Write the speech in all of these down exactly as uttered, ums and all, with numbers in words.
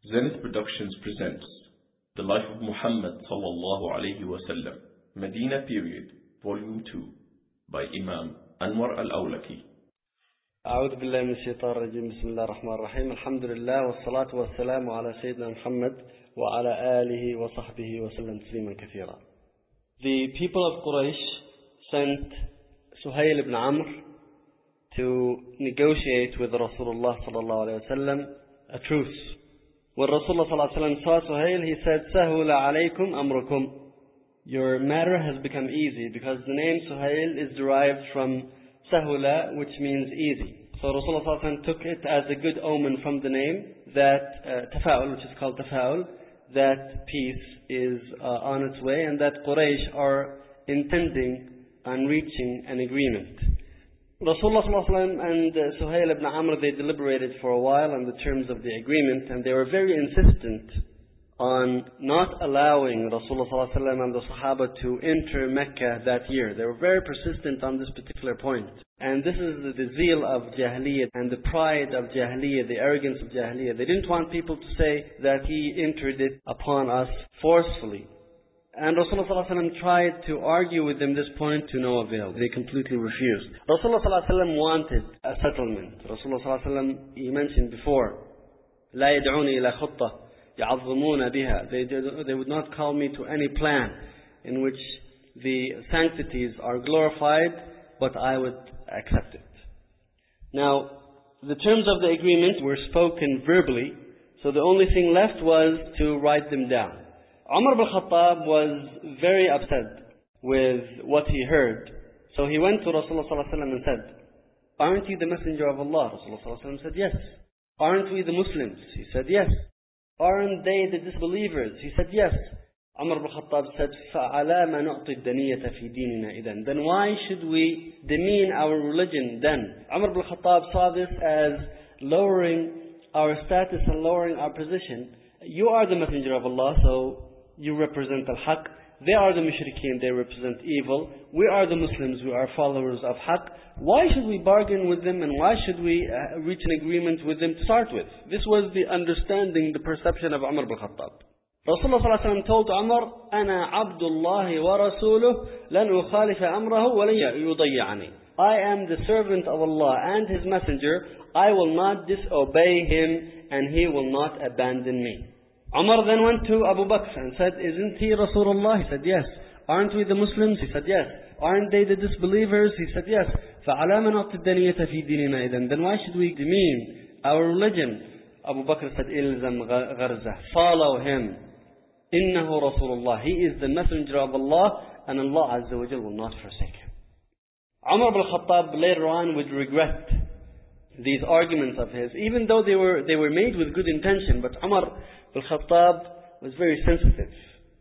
Zenith Productions presents The Life of Muhammad sallallahu alayhi wa sallam, Medina Period, Volume two, by Imam Anwar al-Awlaki. أعوذ بالله من الشيطان الرجيم. بسم الله الرحمن الرحيم. الحمد لله والصلاة والسلام على سيدنا محمد وعلى آله وصحبه وسلم تسليما كثيرا. The people of Quraysh sent Suhail ibn Amr to negotiate with Rasulullah sallallahu alayhi wa sallam a truce. When Rasulullah sallallahu alayhi wa sallam saw Suhail, he said, "Sahula alaykum amrukum." Your matter has become easy, because the name Suhail is derived from Sahula, which means easy. So Rasulullah sallallahu alayhi wa sallam took it as a good omen from the name that uh, Tafa'ul, which is called Tafa'ul, that peace is uh, on its way and that Quraysh are intending on reaching an agreement. Rasulullah sallallahu alayhi wa sallam and uh, Suhail ibn Amr, they deliberated for a while on the terms of the agreement, and they were very insistent on not allowing Rasulullah sallallahu alayhi wa sallam and the Sahaba to enter Mecca that year. They were very persistent on this particular point. And this is the, the zeal of Jahiliyyah and the pride of Jahiliyyah, the arrogance of Jahiliyyah. They didn't want people to say that he entered it upon us forcefully. And Rasulullah sallallahu alayhi wa sallam tried to argue with them this point to no avail. They completely refused. Rasulullah sallallahu alayhi wa sallam wanted a settlement. Rasulullah sallallahu alayhi wa sallam, he mentioned before, لا يدعوني إلى خطة يعظمون بها. They, they would not call me to any plan in which the sanctities are glorified, but I would accept it. Now, the terms of the agreement were spoken verbally, so the only thing left was to write them down. Umar ibn Khattab was very upset with what he heard. So he went to Rasulullah sallallahu alayhi wa sallam and said, "Aren't you the messenger of Allah?" Rasulullah sallallahu alayhi wa sallam said, "Yes." "Aren't we the Muslims?" He said, "Yes." "Aren't they the disbelievers?" He said, "Yes." Umar ibn Khattab said, فَعَلَى مَا نُعْطِي الدَّنِيَّةَ فِي دِينِنَا إِذَن. Then why should we demean our religion then? Umar ibn Khattab saw this as lowering our status and lowering our position. You are the messenger of Allah, so you represent al-haq. They are the mushrikeen, they represent evil. We are the Muslims, we are followers of haq. Why should we bargain with them, and why should we uh, reach an agreement with them to start with?" This was the understanding, the perception of Umar ibn Khattab. Rasulullah sallallahu alayhi wa sallam told Umar, "Ana abdullahi wa rasuluh, lan ukhalifa amrahu wa lan yudayya'ani." I am the servant of Allah and His messenger. I will not disobey Him, and He will not abandon me. Umar then went to Abu Bakr and said, "Isn't he Rasulullah?" He said, "Yes." "Aren't we the Muslims?" He said, "Yes." "Aren't they the disbelievers?" He said, "Yes." فَعَلَى مَا نُعْطِي الدَّنِيَّةَ فِي دِينِنَا إِذَن. Then why should we demean our religion? Abu Bakr said, "Ilzam gharzah." Follow him. إِنَّهُ Rasulullah. He is the messenger of Allah, and Allah Azza wa Jal will not forsake him. Umar ibn Khattab later on would regret these arguments of his, even though they were they were made with good intention. But Umar ibn Khattab was very sensitive,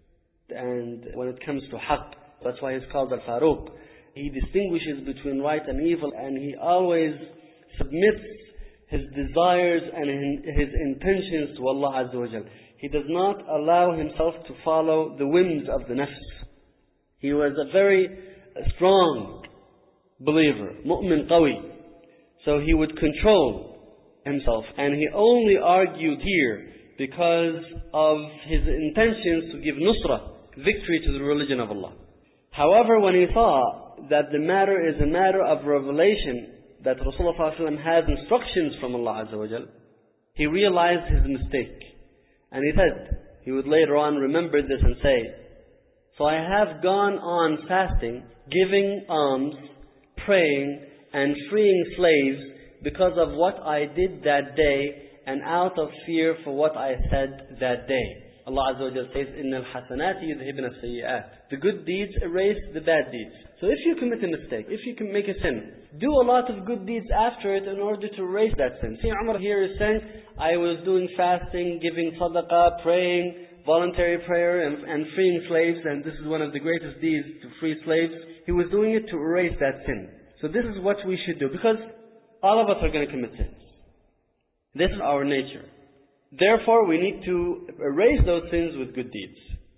and when it comes to haqq, that's why he's called al-Faruq. He distinguishes between right and evil, and he always submits his desires and his intentions to Allah Azza wa Jal. He does not allow himself to follow the whims of the nafs. He was a very strong believer, mu'min qawi. So he would control himself, and he only argued here because of his intentions to give nusrah, victory to the religion of Allah. However, when he saw that the matter is a matter of revelation, that Rasulullah sallallahu alayhi wa sallam has instructions from Allah Azza wa Jal, he realized his mistake. And he said, he would later on remember this and say, "So I have gone on fasting, giving alms, praying, and freeing slaves because of what I did that day, and out of fear for what I said that day." Allah Azza wa Jalla says, إِنَّ الْحَسَنَاتِ يُذْهِبْنَ السَّيِّئَاتِ. The good deeds erase the bad deeds. So if you commit a mistake, if you can make a sin, do a lot of good deeds after it in order to erase that sin. See, Umar here is saying, I was doing fasting, giving sadaqah, praying, voluntary prayer, and, and freeing slaves, and this is one of the greatest deeds, to free slaves. He was doing it to erase that sin. So this is what we should do, because all of us are going to commit sins. This is our nature. Therefore, we need to erase those sins with good deeds.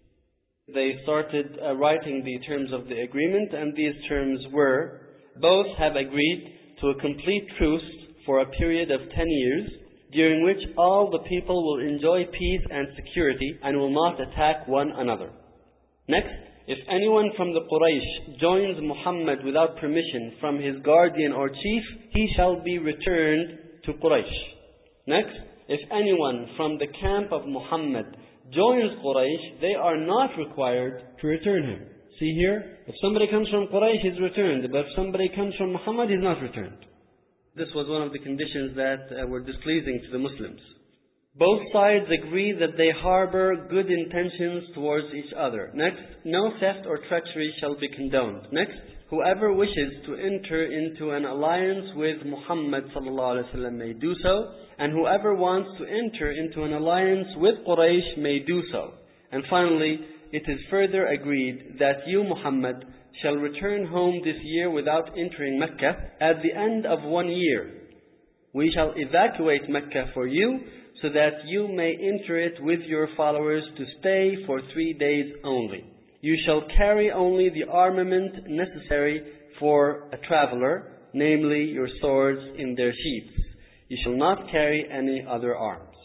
They started uh, writing the terms of the agreement, and these terms were, both have agreed to a complete truce for a period of ten years, during which all the people will enjoy peace and security and will not attack one another. Next, if anyone from the Quraysh joins Muhammad without permission from his guardian or chief, he shall be returned to Quraysh. Next, if anyone from the camp of Muhammad joins Quraysh, they are not required to return him. See here, if somebody comes from Quraysh, he's returned. But if somebody comes from Muhammad, he's not returned. This was one of the conditions that uh, were displeasing to the Muslims. Both sides agree that they harbor good intentions towards each other. Next, no theft or treachery shall be condoned. Next, whoever wishes to enter into an alliance with Muhammad sallallahu alaihi wasallam may do so, and whoever wants to enter into an alliance with Quraysh may do so. And finally, it is further agreed that you, Muhammad, shall return home this year without entering Mecca at the end of one year. We shall evacuate Mecca for you, so that you may enter it with your followers to stay for three days only. You shall carry only the armament necessary for a traveler, namely your swords in their sheaths. You shall not carry any other arms.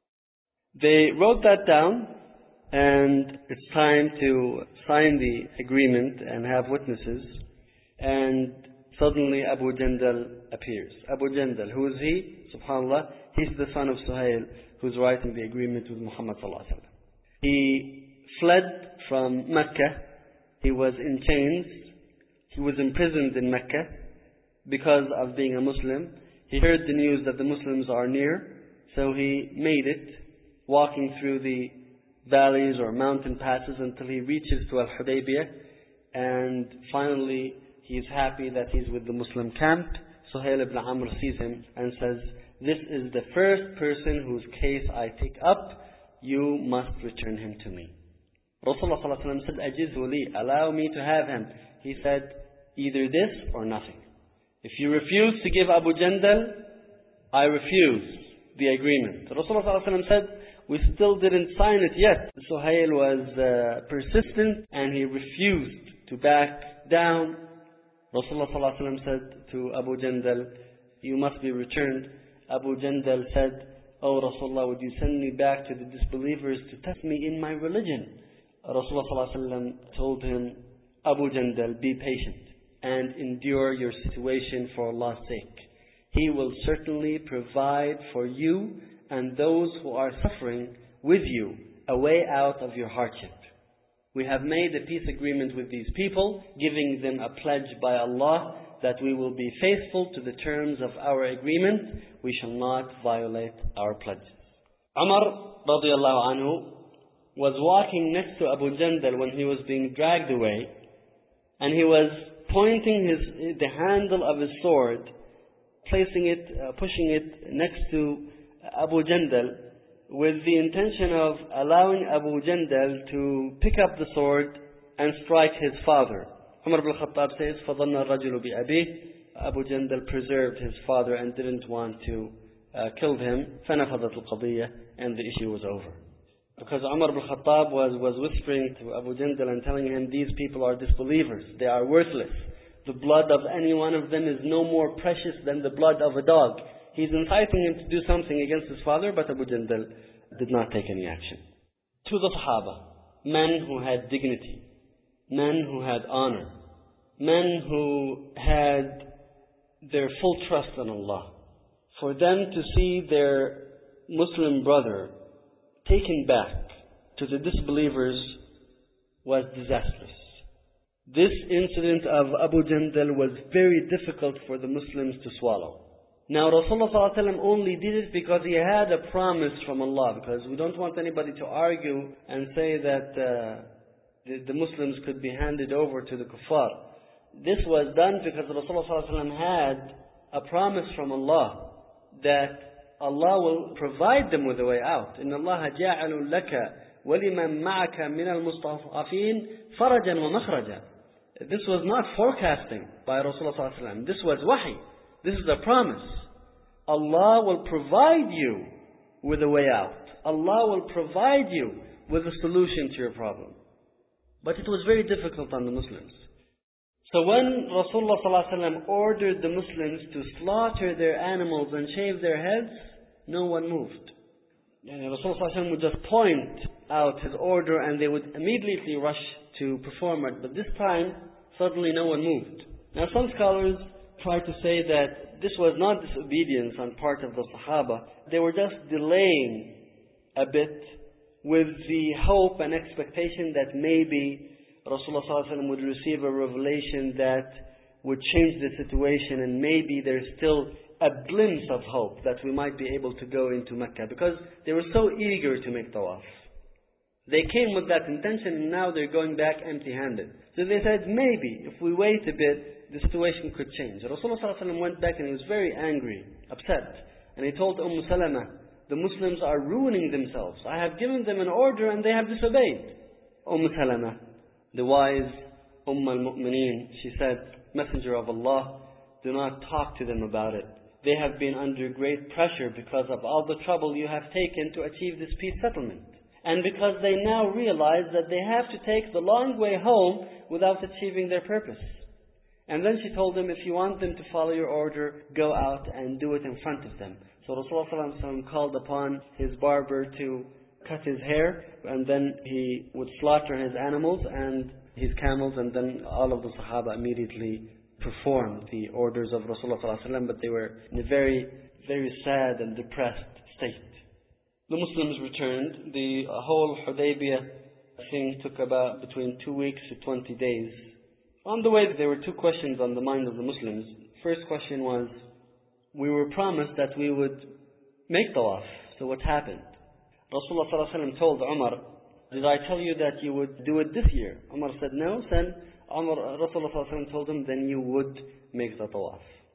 They wrote that down, and it's time to sign the agreement and have witnesses. And suddenly Abu Jandal appears. Abu Jandal, who is he? SubhanAllah, he's the son of Suhail, who's writing the agreement with Muhammad sallallahu alaihi wasallam. He fled from Mecca. He was in chains. He was imprisoned in Mecca because of being a Muslim. He heard the news that the Muslims are near, so he made it, walking through the valleys or mountain passes until he reaches to Al-Hudaybiyah, and finally he is happy that he's with the Muslim camp. Suhail ibn Amr sees him and says, "This is the first person whose case I take up. You must return him to me." Rasulullah sallallahu alaihi wasallam said, "Ajizhu li, allow me to have him." He said, "Either this or nothing. If you refuse to give Abu Jandal, I refuse the agreement." Rasulullah sallallahu alaihi wasallam said, "We still didn't sign it yet." Suhail was uh, persistent and he refused to back down. Rasulullah sallallahu alaihi wasallam said to Abu Jandal, "You must be returned." Abu Jandal said, "Oh Rasulullah, would you send me back to the disbelievers to test me in my religion?" Rasulullah sallallahu alaihi wasallam told him, "Abu Jandal, be patient and endure your situation for Allah's sake. He will certainly provide for you and those who are suffering with you a way out of your hardship. We have made a peace agreement with these people, giving them a pledge by Allah that we will be faithful to the terms of our agreement. We shall not violate our pledges." Umar radiallahu anhu was walking next to Abu Jandal when he was being dragged away, and he was pointing his the handle of his sword, placing it, uh, pushing it next to Abu Jandal, with the intention of allowing Abu Jandal to pick up the sword and strike his father. Umar ibn Khattab says, فَظَنَّ الرَّجُلُ بِأَبِيهِ Abu Jandal preserved his father and didn't want to uh, kill him. فَنَفَضَتْ الْقَضِيَّةِ And the issue was over. Because Umar ibn Khattab was, was whispering to Abu Jandal and telling him, these people are disbelievers. They are worthless. The blood of any one of them is no more precious than the blood of a dog. He's inciting him to do something against his father, but Abu Jandal did not take any action. To the Sahaba, men who had dignity, men who had honor, men who had their full trust in Allah, for them to see their Muslim brother taken back to the disbelievers was disastrous. This incident of Abu Jandal was very difficult for the Muslims to swallow. Now Rasulullah ﷺ only did it because he had a promise from Allah, because we don't want anybody to argue and say that uh, the, the Muslims could be handed over to the kuffar. This was done because Rasulullah ﷺ had a promise from Allah that Allah will provide them with a way out. إِنَّ اللَّهَ جَعَلُ لَكَ وَلِمَنْ مَعَكَ مِنَ الْمُسْتَضْعَفِينَ فَرَجًا وَمَخْرَجًا. This was not forecasting by Rasulullah ﷺ. This was wahi. This is a promise. Allah will provide you with a way out. Allah will provide you with a solution to your problem. But it was very difficult on the Muslims. So when Rasulullah ﷺ ordered the Muslims to slaughter their animals and shave their heads, no one moved. And Rasulullah would just point out his order and they would immediately rush to perform it. But this time, suddenly no one moved. Now some scholars try to say that this was not disobedience on part of the Sahaba. They were just delaying a bit with the hope and expectation that maybe Rasulullah would receive a revelation that would change the situation, and maybe there's still a glimpse of hope that we might be able to go into Mecca, because they were so eager to make tawaf. They came with that intention and now they're going back empty-handed. So they said, maybe if we wait a bit, the situation could change. Rasulullah went back and he was very angry, upset. And he told Umm Salama, the Muslims are ruining themselves. I have given them an order and they have disobeyed. Umm Salama, the wise Umm al-Mu'mineen, she said, Messenger of Allah, do not talk to them about it. They have been under great pressure because of all the trouble you have taken to achieve this peace settlement. And because they now realize that they have to take the long way home without achieving their purpose. And then she told them, if you want them to follow your order, go out and do it in front of them. So Rasulullah called upon his barber to cut his hair, and then he would slaughter his animals and his camels, and then all of the Sahaba immediately performed the orders of Rasulullah, but they were in a very, very sad and depressed state. The Muslims returned. The whole Hudaybiyah thing took about between two weeks to twenty days. On the way, there were two questions on the mind of the Muslims. First question was, we were promised that we would make tawaf. So what happened? Rasulullah told Umar, did I tell you that you would do it this year? Umar said no. Then Umar, Rasulullah told him, then you would make the tawaf.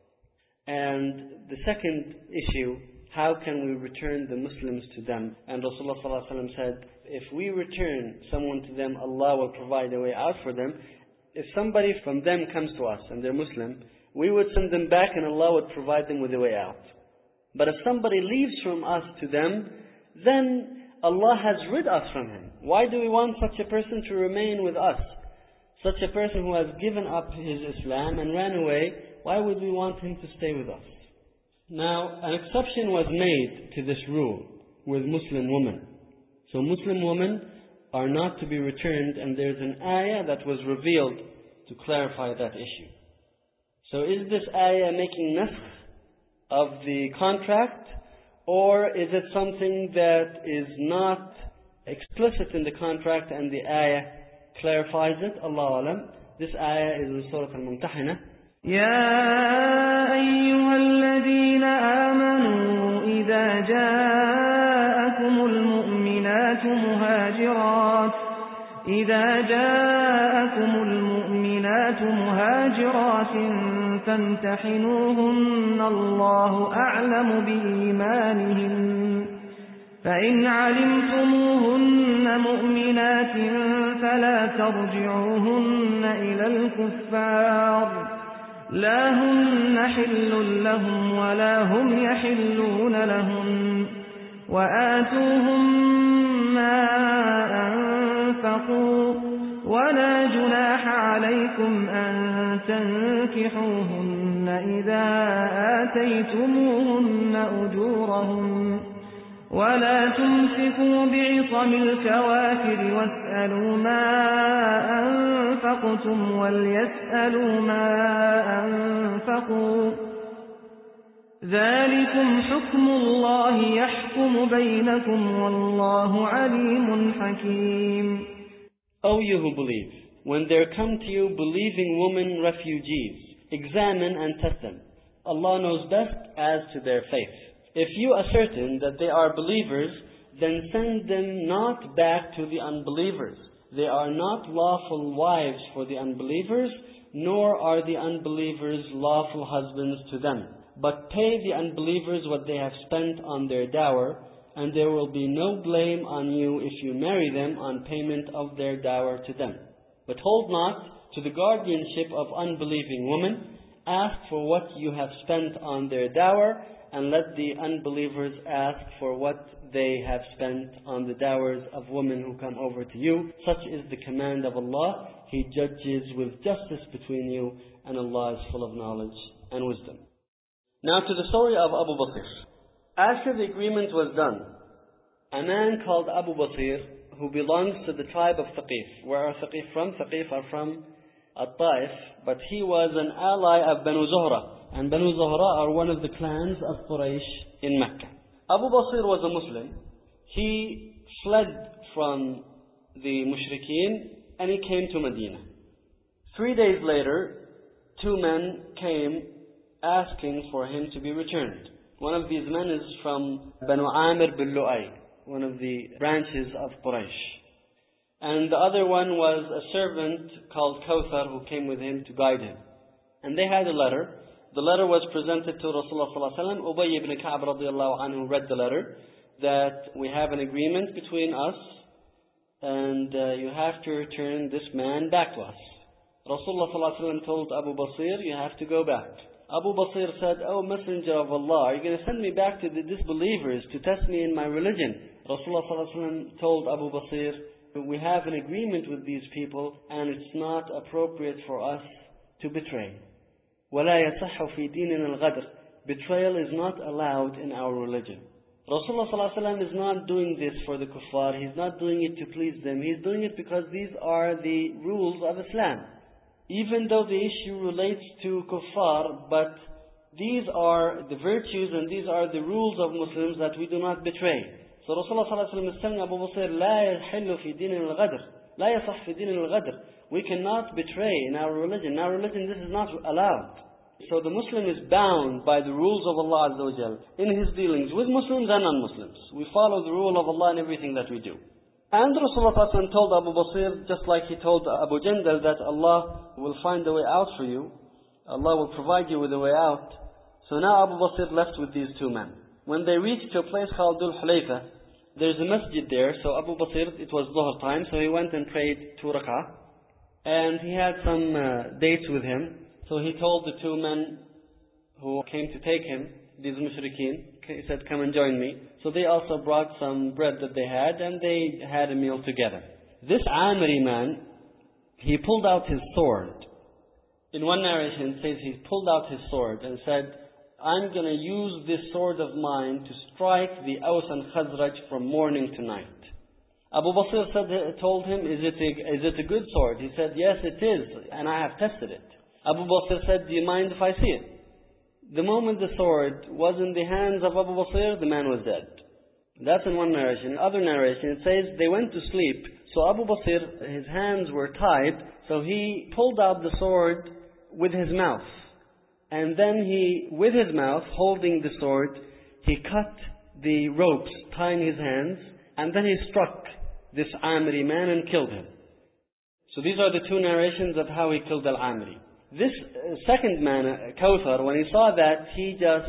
And the second issue, how can we return the Muslims to them? And Rasulullah said, if we return someone to them, Allah will provide a way out for them. If somebody from them comes to us and they're Muslim, we would send them back and Allah would provide them with a way out. But if somebody leaves from us to them, then Allah has rid us from him. Why do we want such a person to remain with us? Such a person who has given up his Islam and ran away, why would we want him to stay with us? Now, an exception was made to this rule with Muslim women. So Muslim women are not to be returned, and there's an ayah that was revealed to clarify that issue. So is this ayah making naskh of the contract, or is it something that is not explicit in the contract and the ayah clarifies it? Allah alam. This ayah is in Surah Al-Mumtahina. يا أيها الذين آمنوا إذا جاءكم المؤمنات مهاجرات إذا جاءكم المؤمنات مهاجرات فامتحنوهن الله أعلم بإيمانهن فإن علمتموهن مؤمنات فلا ترجعوهن إلى الكفار لا هن حل لهم ولا هم يحلون لهم وآتوهم ما أنفقوا ولا جناح عليكم أن تنكحوهن إذا آتيتموهن أجورهن ولا تمسكوا بعصم الكوافر واسألوا ما أنفقتم وليسألوا ما أنفقوا ذلكم حكم الله يحكم بينكم والله عليم حكيم. O you who believe, when there come to you believing women refugees, examine and test them. Allah knows best as to their faith. If you ascertain that they are believers, then send them not back to the unbelievers. They are not lawful wives for the unbelievers, nor are the unbelievers lawful husbands to them. But pay the unbelievers what they have spent on their dower, and there will be no blame on you if you marry them on payment of their dower to them. But hold not to the guardianship of unbelieving women. Ask for what you have spent on their dower, and let the unbelievers ask for what they have spent on the dowers of women who come over to you. Such is the command of Allah. He judges with justice between you, and Allah is full of knowledge and wisdom. Now to the story of Abu Bakr. After the agreement was done, a man called Abu Basir, who belongs to the tribe of Thaqif. Where are Thaqif from? Thaqif are from At-Taif, but he was an ally of Banu Zuhra. And Banu Zuhra are one of the clans of Quraysh in Mecca. Abu Basir was a Muslim. He fled from the Mushrikeen and he came to Medina. Three days later, two men came asking for him to be returned. One of these men is from Banu Amir bin Lu'ay, one of the branches of Quraysh. And the other one was a servant called Kawthar who came with him to guide him. And they had a letter. The letter was presented to Rasulullah sallallahu alaihi wasallam. Ubay ibn Ka'b radiallahu anhu read the letter that we have an agreement between us and uh, you have to return this man back to us. Rasulullah sallallahu alaihi wasallam told Abu Basir, you have to go back. Abu Basir said, oh Messenger of Allah, are you going to send me back to the disbelievers to test me in my religion? Rasulullah sallallahu alaihi wasallam told Abu Basir, we have an agreement with these people and it's not appropriate for us to betray. وَلَا يَصَحُّ فِي دِينِنَا الْغَدْرِ. Betrayal is not allowed in our religion. Rasulullah sallallahu alaihi wasallam is not doing this for the kuffar. He's not doing it to please them. He's doing it because these are the rules of Islam. Even though the issue relates to kuffar, but these are the virtues and these are the rules of Muslims that we do not betray. So Rasulullah sallallahu alaihi wasallam is telling Abu Basir, لا يحل في دين الغدر, لا يصح في دين الغدر. We cannot betray in our religion. In our religion, this is not allowed. So the Muslim is bound by the rules of Allah Azza wa Jal in his dealings with Muslims and non-Muslims. We follow the rule of Allah in everything that we do. And Rasulullah sallallahu alaihi wasallam told Abu Basir, just like he told Abu Jandal, that Allah will find a way out for you. Allah will provide you with a way out. So now Abu Basir left with these two men. When they reached to a place called Dhul Hulayfa, there's a masjid there. So Abu Basir, it was Dhuhr time, so he went and prayed two rak'ah. And he had some uh, dates with him. So he told the two men who came to take him, these mushrikeen, he said, come and join me. So they also brought some bread that they had and they had a meal together. This Amiri man, he pulled out his sword. In one narration it says he pulled out his sword and said, I'm going to use this sword of mine to strike the Aus and Khazraj from morning to night. Abu Basir said, told him, is it, a, is it a good sword? He said, yes it is, and I have tested it. Abu Basir said, do you mind if I see it? The moment the sword was in the hands of Abu Basir, the man was dead. That's in one narration. In other narration, it says they went to sleep. So Abu Basir, his hands were tied, so he pulled out the sword with his mouth. And then he, with his mouth, holding the sword, he cut the ropes tying his hands, and then he struck this Amiri man and killed him. So these are the two narrations of how he killed Al-Amiri. This second man, Kawthar, when he saw that, he just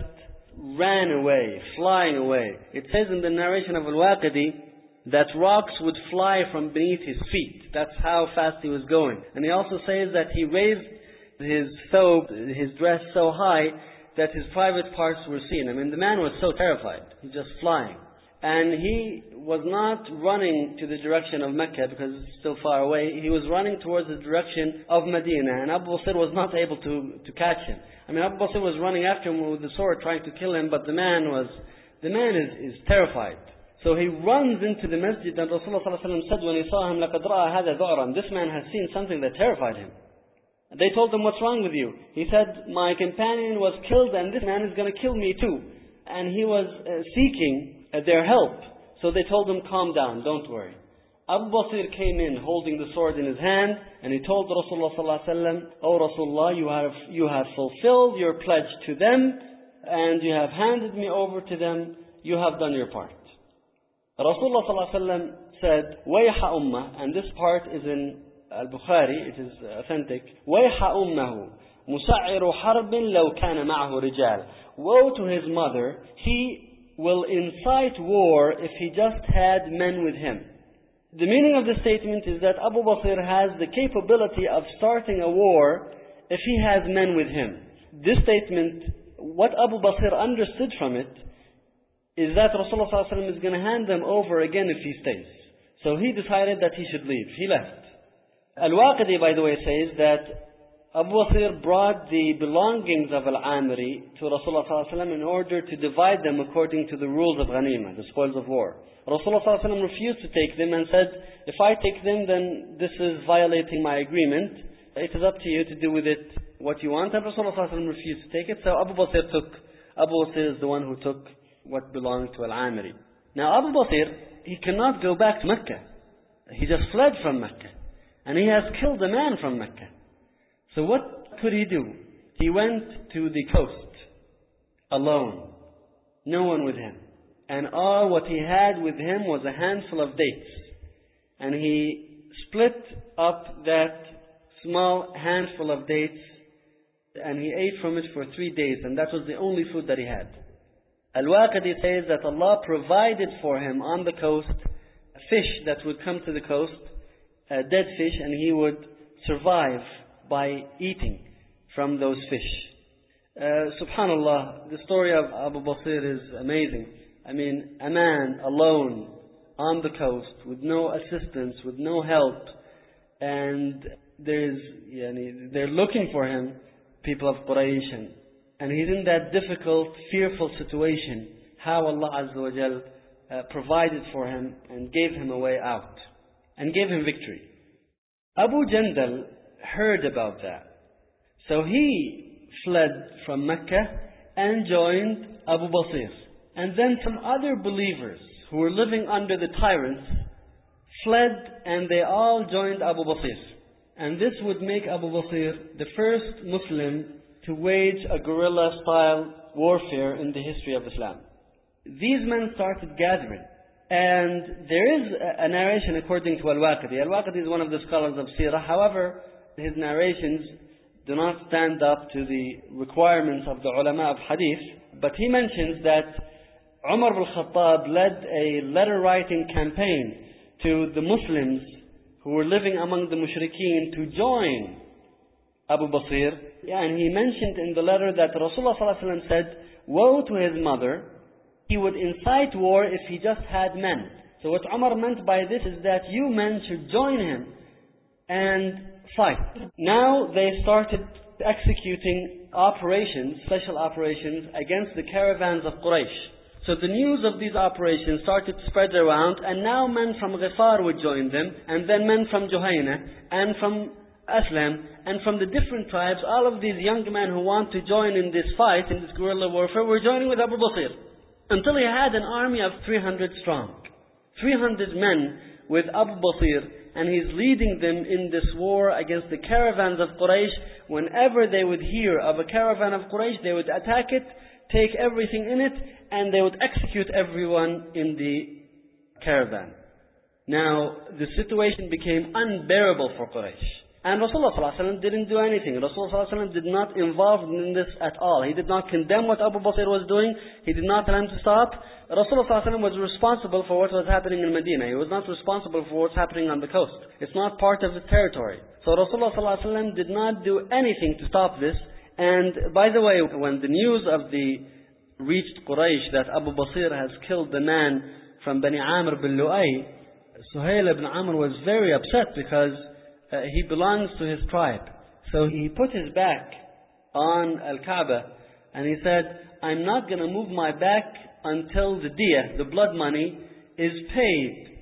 ran away, flying away. It says in the narration of Al-Waqidi that rocks would fly from beneath his feet. That's how fast he was going. And he also says that he raised his thobe, his dress so high that his private parts were seen. I mean, the man was so terrified. He's just flying. And he was not running to the direction of Mecca because it's still far away. He was running towards the direction of Medina. And Abu Basir was not able to, to catch him. I mean, Abu Basir was running after him with the sword trying to kill him, but the man was, the man is, is terrified. So he runs into the masjid and Rasulullah sallallahu alaihi wasallam said when he saw him, لَقَدْ رَأَى هَذَا ذُعْرًا. This man has seen something that terrified him. And they told him, what's wrong with you? He said, my companion was killed and this man is going to kill me too. And he was uh, seeking their help. So they told him, calm down, don't worry. Abu Basir came in holding the sword in his hand and he told Rasulullah sallallahu alaihi wasallam, O Rasulullah, you have, you have fulfilled your pledge to them and you have handed me over to them. You have done your part. Rasulullah sallallahu alaihi wasallam said, وَيْحَ أُمَّهُ, and this part is in Al-Bukhari, it is authentic. وَيْحَ أُمَّهُ مُسَعِّرُ حَرْبٍ لَوْ كَانَ مَعَهُ رِجَالٍ. Woe to his mother, he will incite war if he just had men with him. The meaning of the statement is that Abu Basir has the capability of starting a war if he has men with him. This statement, what Abu Basir understood from it, is that Rasulullah sallallahu alaihi wasallam is going to hand them over again if he stays. So he decided that he should leave. He left. Al-Waqidi, by the way, says that Abu Basir brought the belongings of Al-Amiri to Rasulullah sallallahu alaihi wasallam in order to divide them according to the rules of Ghanima, the spoils of war. Rasulullah sallallahu alaihi wasallam refused to take them and said, if I take them, then this is violating my agreement. It is up to you to do with it what you want. And Rasulullah sallallahu alaihi wasallam refused to take it, so Abu Basir took, Abu Basir is the one who took what belonged to Al-Amiri. Now Abu Basir, he cannot go back to Mecca. He just fled from Mecca. And he has killed a man from Mecca. So what could he do? He went to the coast, alone. No one with him. And all what he had with him was a handful of dates. And he split up that small handful of dates, and he ate from it for three days, and that was the only food that he had. Al-Waqidi says that Allah provided for him on the coast a fish that would come to the coast, a dead fish, and he would survive by eating from those fish. Uh, Subhanallah, the story of Abu Basir is amazing. I mean, a man alone on the coast with no assistance, with no help, and there's, yani, they're looking for him, people of Quraysh, and, and he's in that difficult, fearful situation. How Allah Azza wa Jal uh, provided for him and gave him a way out and gave him victory. Abu Jandal heard about that, so he fled from Mecca and joined Abu Basir. And then some other believers who were living under the tyrants fled, and they all joined Abu Basir. And this would make Abu Basir the first Muslim to wage a guerrilla-style warfare in the history of Islam. These men started gathering. And there is a narration according to Al-Waqidi. Al-Waqidi is one of the scholars of Sirah. However, his narrations do not stand up to the requirements of the ulama of Hadith. But he mentions that Umar al-Khattab led a letter-writing campaign to the Muslims who were living among the mushrikeen to join Abu Basir. Yeah, and he mentioned in the letter that Rasulullah sallallahu alaihi wasallam said, woe to his mother, he would incite war if he just had men. So what Umar meant by this is that you men should join him and fight. Now they started executing operations, special operations against the caravans of Quraysh. So the news of these operations started to spread around, and now men from Ghifar would join them, and then men from Juhayna, and from Aslam, and from the different tribes. All of these young men who want to join in this fight, in this guerrilla warfare, were joining with Abu Basir. Until he had an army of three hundred strong. three hundred men with Abu Basir, and he's leading them in this war against the caravans of Quraysh. Whenever they would hear of a caravan of Quraysh, they would attack it, take everything in it, and they would execute everyone in the caravan. Now, the situation became unbearable for Quraysh. And Rasulullah sallallahu alaihi wasallam didn't do anything. Rasulullah sallallahu alaihi wasallam did not involve in this at all. He did not condemn what Abu Basir was doing. He did not tell him to stop. Rasulullah sallallahu alaihi wasallam was responsible for what was happening in Medina. He was not responsible for what's happening on the coast. It's not part of his territory. So Rasulullah sallallahu alaihi wasallam did not do anything to stop this. And by the way, when the news of the reached Quraysh that Abu Basir has killed the man from Bani Amr bin Lu'ay, Suhail ibn Amr was very upset because uh, he belongs to his tribe. So he put his back on Al-Kaaba and he said, I'm not going to move my back until the diyah, the blood money, is paid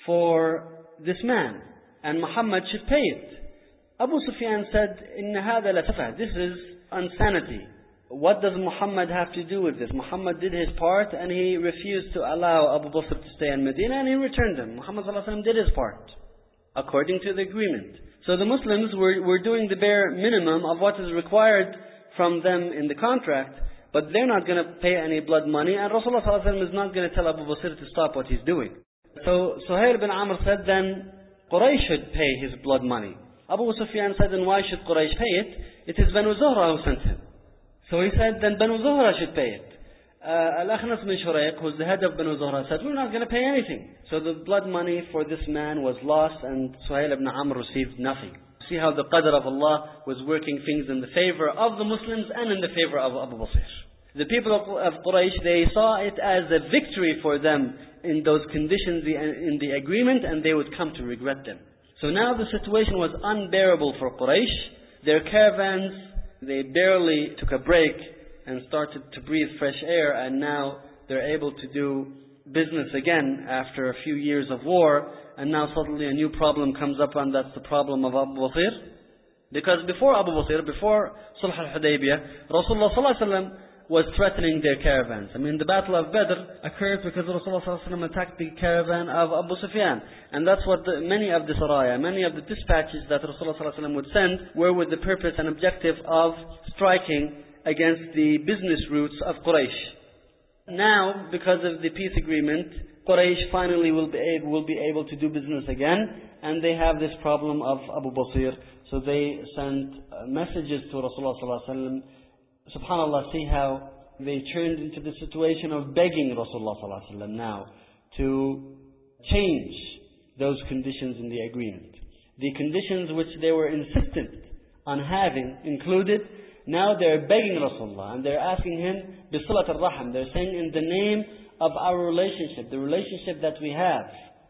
for this man. And Muhammad should pay it. Abu Sufyan said, Inna hada la tafah. This is insanity. What does Muhammad have to do with this? Muhammad did his part and he refused to allow Abu Basir to stay in Medina and he returned him. Muhammad sallallahu alaihi wasallam did his part according to the agreement. So the Muslims were, were doing the bare minimum of what is required from them in the contract, but they're not going to pay any blood money, and Rasulullah sallallahu alaihi wasallam is not going to tell Abu Basir to stop what he's doing. So Suhail bin Amr said then Quraysh should pay his blood money. Abu Sufyan said, then why should Quraysh pay it? It is Banu Zuhra who sent him. So he said, then Banu Zuhra should pay it. Uh, Al-Akhnas bin Shuraiq, who's the head of Banu Zuhra, said, we're not going to pay anything. So the blood money for this man was lost and Suhail ibn Amr received nothing. See how the qadr of Allah was working things in the favor of the Muslims and in the favor of Abu Basir. The people of, of Quraysh, they saw it as a victory for them in those conditions in the agreement, and they would come to regret them. So now the situation was unbearable for Quraysh. Their caravans, they barely took a break and started to breathe fresh air, and now they're able to do business again after a few years of war, and now suddenly a new problem comes up, and that's the problem of Abu Basir. Because before Abu Basir, before Sulh al-Hudaybiyah, Rasulullah sallallahu alaihi wasallam was threatening their caravans. I mean, the Battle of Badr occurred because Rasulullah sallallahu alaihi wasallam attacked the caravan of Abu Sufyan. And that's what the, many of the saraya, many of the dispatches that Rasulullah sallallahu alaihi wasallam would send were with the purpose and objective of striking against the business routes of Quraysh. Now, because of the peace agreement, Quraysh finally will be able, will be able to do business again, and they have this problem of Abu Basir. So they sent messages to Rasulullah sallallahu alaihi wasallam. SubhanAllah, see how they turned into the situation of begging Rasulullah sallallahu alaihi wasallam now to change those conditions in the agreement. The conditions which they were insistent on having included, now they're begging Rasulullah and they're asking him bisilat al-raham. They're saying, in the name of our relationship, the relationship that we have,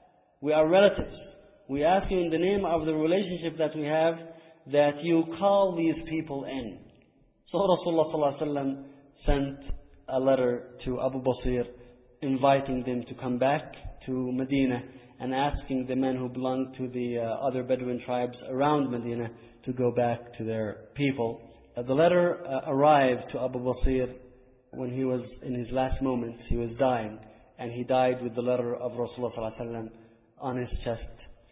we are relatives. We ask you in the name of the relationship that we have that you call these people in. So Rasulullah sallallahu alaihi wasallam sent a letter to Abu Basir inviting them to come back to Medina and asking the men who belonged to the uh, other Bedouin tribes around Medina to go back to their people. Uh, the letter uh, arrived to Abu Basir when he was in his last moments. He was dying, and he died with the letter of Rasulullah sallallahu alaihi wasallam on his chest.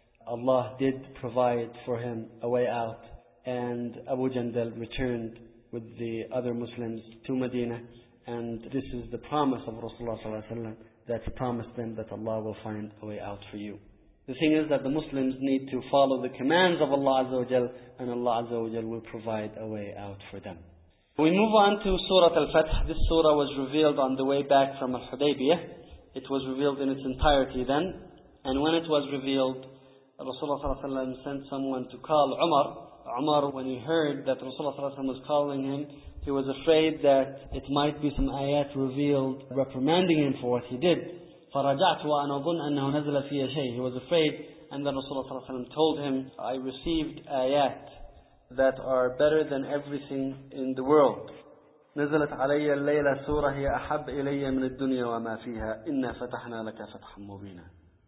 Allah did provide for him a way out, and Abu Jandal returned with the other Muslims to Medina, and this is the promise of Rasulullah sallallahu alaihi wasallam, that he promised them that Allah will find a way out for you. The thing is that the Muslims need to follow the commands of Allah Azza wa Jal, and Allah Azza wa Jal will provide a way out for them. We move on to Surah Al-Fath. This surah was revealed on the way back from Al-Hudaybiyah. It was revealed in its entirety then, and when it was revealed, Rasulullah sallallahu alaihi wasallam sent someone to call Umar. Umar, when he heard that Rasulullah sallallahu alaihi wasallam was calling him, he was afraid that it might be some ayat revealed reprimanding him for what he did. فَرَجَعْتُ وَأَنَا ظُنْ أَنَّهُ نَزَلَ فِيهَ شَيْءٍ. He was afraid, and then Rasulullah sallallahu alaihi wasallam told him, I received ayat that are better than everything in the world. نزلت علي الليلة سورة هي أحب إلي من الدنيا وما فيها إنا فتحنا لك فتحا مبينا.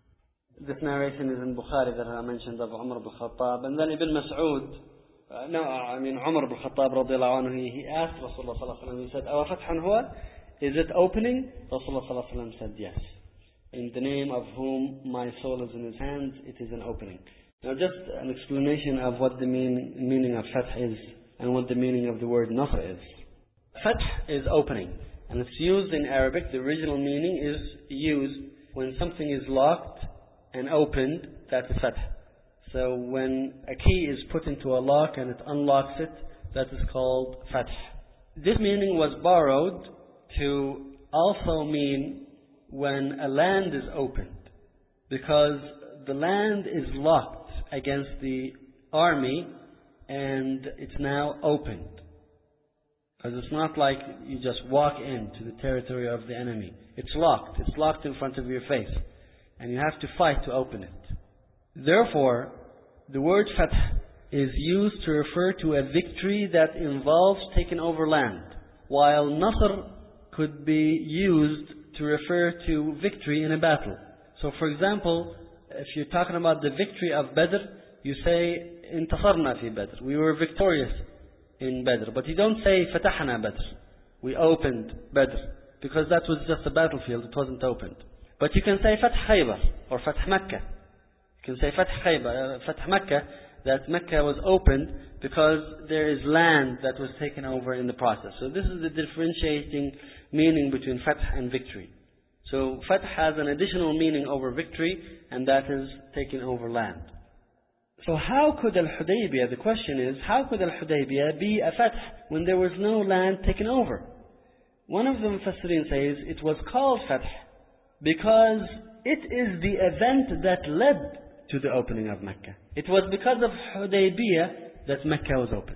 This narration is in Bukhari that I mentioned of Umar ibn Khattab. And then Ibn Mas'ud, uh, no, I mean Umar ibn Khattab radiallahu anhu, he, he asked Rasulullah sallallahu alaihi wasallam, he said, Awa fathan huwa? Is it opening? Rasulullah sallallahu alaihi wasallam said, yes. In the name of whom my soul is in his hands, it is an opening. Now just an explanation of what the mean, meaning of fath is, and what the meaning of the word nasr is. Fath is opening, and it's used in Arabic. The original meaning is used when something is locked and opened, that's a fath. So when a key is put into a lock and it unlocks it, that is called fath. This meaning was borrowed to also mean when a land is opened, because the land is locked against the army and it's now opened. Because it's not like you just walk into the territory of the enemy. It's locked. It's locked in front of your face. And you have to fight to open it. Therefore, the word fath is used to refer to a victory that involves taking over land, while nasr could be used to refer to victory in a battle. So for example, if you're talking about the victory of Badr, you say, intasarna fi Badr. We were victorious in Badr. But you don't say, fatahna Badr. We opened Badr. Because that was just a battlefield, it wasn't opened. But you can say Fath Khaybar or Fath Makkah. You can say Fath Khaybar, uh, Fath Makkah, that Mecca was opened because there is land that was taken over in the process. So this is the differentiating meaning between Fath and victory. So Fath has an additional meaning over victory, and that is taking over land. So how could Al-Hudaybiyah, the question is, how could Al-Hudaybiyah be a Fath when there was no land taken over? One of the Mufassirin says it was called Fath because it is the event that led to the opening of Mecca. It was because of Hudaybiyah that Mecca was opened.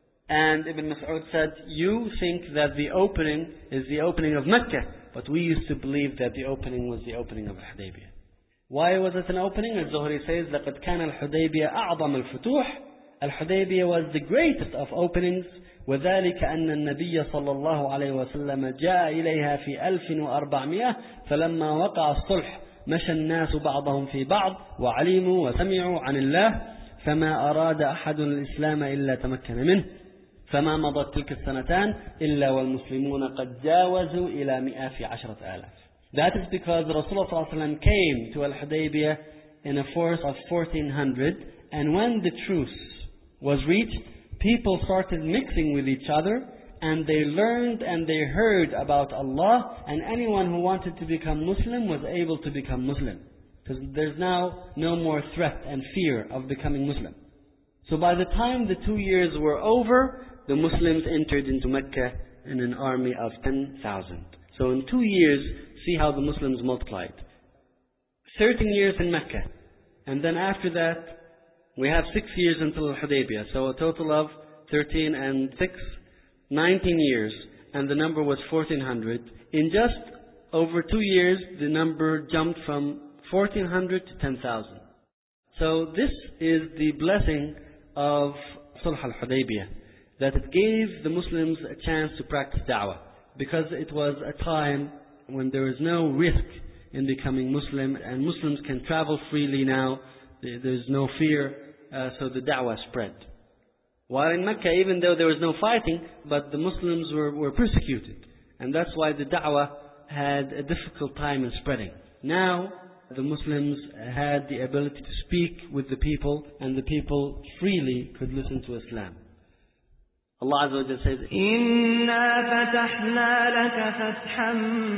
And Ibn Mas'ud said, you think that the opening is the opening of Mecca, but we used to believe that the opening was the opening of Hudaybiyah. Why was it an opening? Al-Zuhri says, لَقَدْ كَانَ الْحُدَيْبِيَةَ أَعْظَمَ الْفُتُوحِ Al-Hudaybiyah was the greatest of openings. وذلك أن النبي صلى الله عليه وسلم جاء إليها في ألف وأربعمائة فلما وقع الصلح مشى الناس بعضهم في بعض وعلموا وسمعوا عن الله فما أراد أحد الإسلام إلا تمكن منه فما مضت تلك السنتان إلا والمسلمون قد جاوزوا إلى مئة في عشرة آلاف. That is because Rasulullah صلى الله عليه وسلم came to Al-Hudaybiyah in a force of fourteen hundred, and when the truce was reached, people started mixing with each other, and they learned and they heard about Allah, and anyone who wanted to become Muslim was able to become Muslim. Because there's now no more threat and fear of becoming Muslim. So by the time the two years were over, the Muslims entered into Mecca in an army of ten thousand. So in two years, see how the Muslims multiplied. thirteen years in Mecca. And then after that, we have six years until Al-Hudaybiyah. So a total of thirteen and six, nineteen years. And the number was fourteen hundred. In just over two years, the number jumped from fourteen hundred to ten thousand. So this is the blessing of Sulh al-Hudaybiyah, that it gave the Muslims a chance to practice da'wah, because it was a time when there is no risk in becoming Muslim, and Muslims can travel freely now. There's no fear, uh, so the da'wah spread. While in Mecca, even though there was no fighting, but the Muslims were, were persecuted, and that's why the da'wah had a difficult time in spreading. Now, the Muslims had the ability to speak with the people, and the people freely could listen to Islam. Allah Azza wa Jalla says, إِنَّا فَتَحْنَا لَكَ فَتْحًا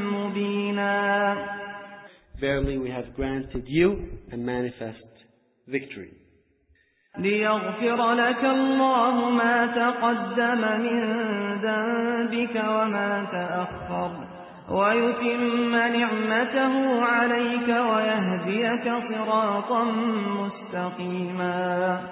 مُبِينًا. Verily we have granted you a manifest victory. لِيَغْفِرَ لَكَ اللَّهُ مَا تَقَدَّمَ مِنْ ذَنبِكَ وَمَا تَأَخَّرَ وَيُتِمَّ نِعْمَتَهُ عَلَيْكَ وَيَهْدِيَكَ صِرَاطًا مُسْتَقِيمًا.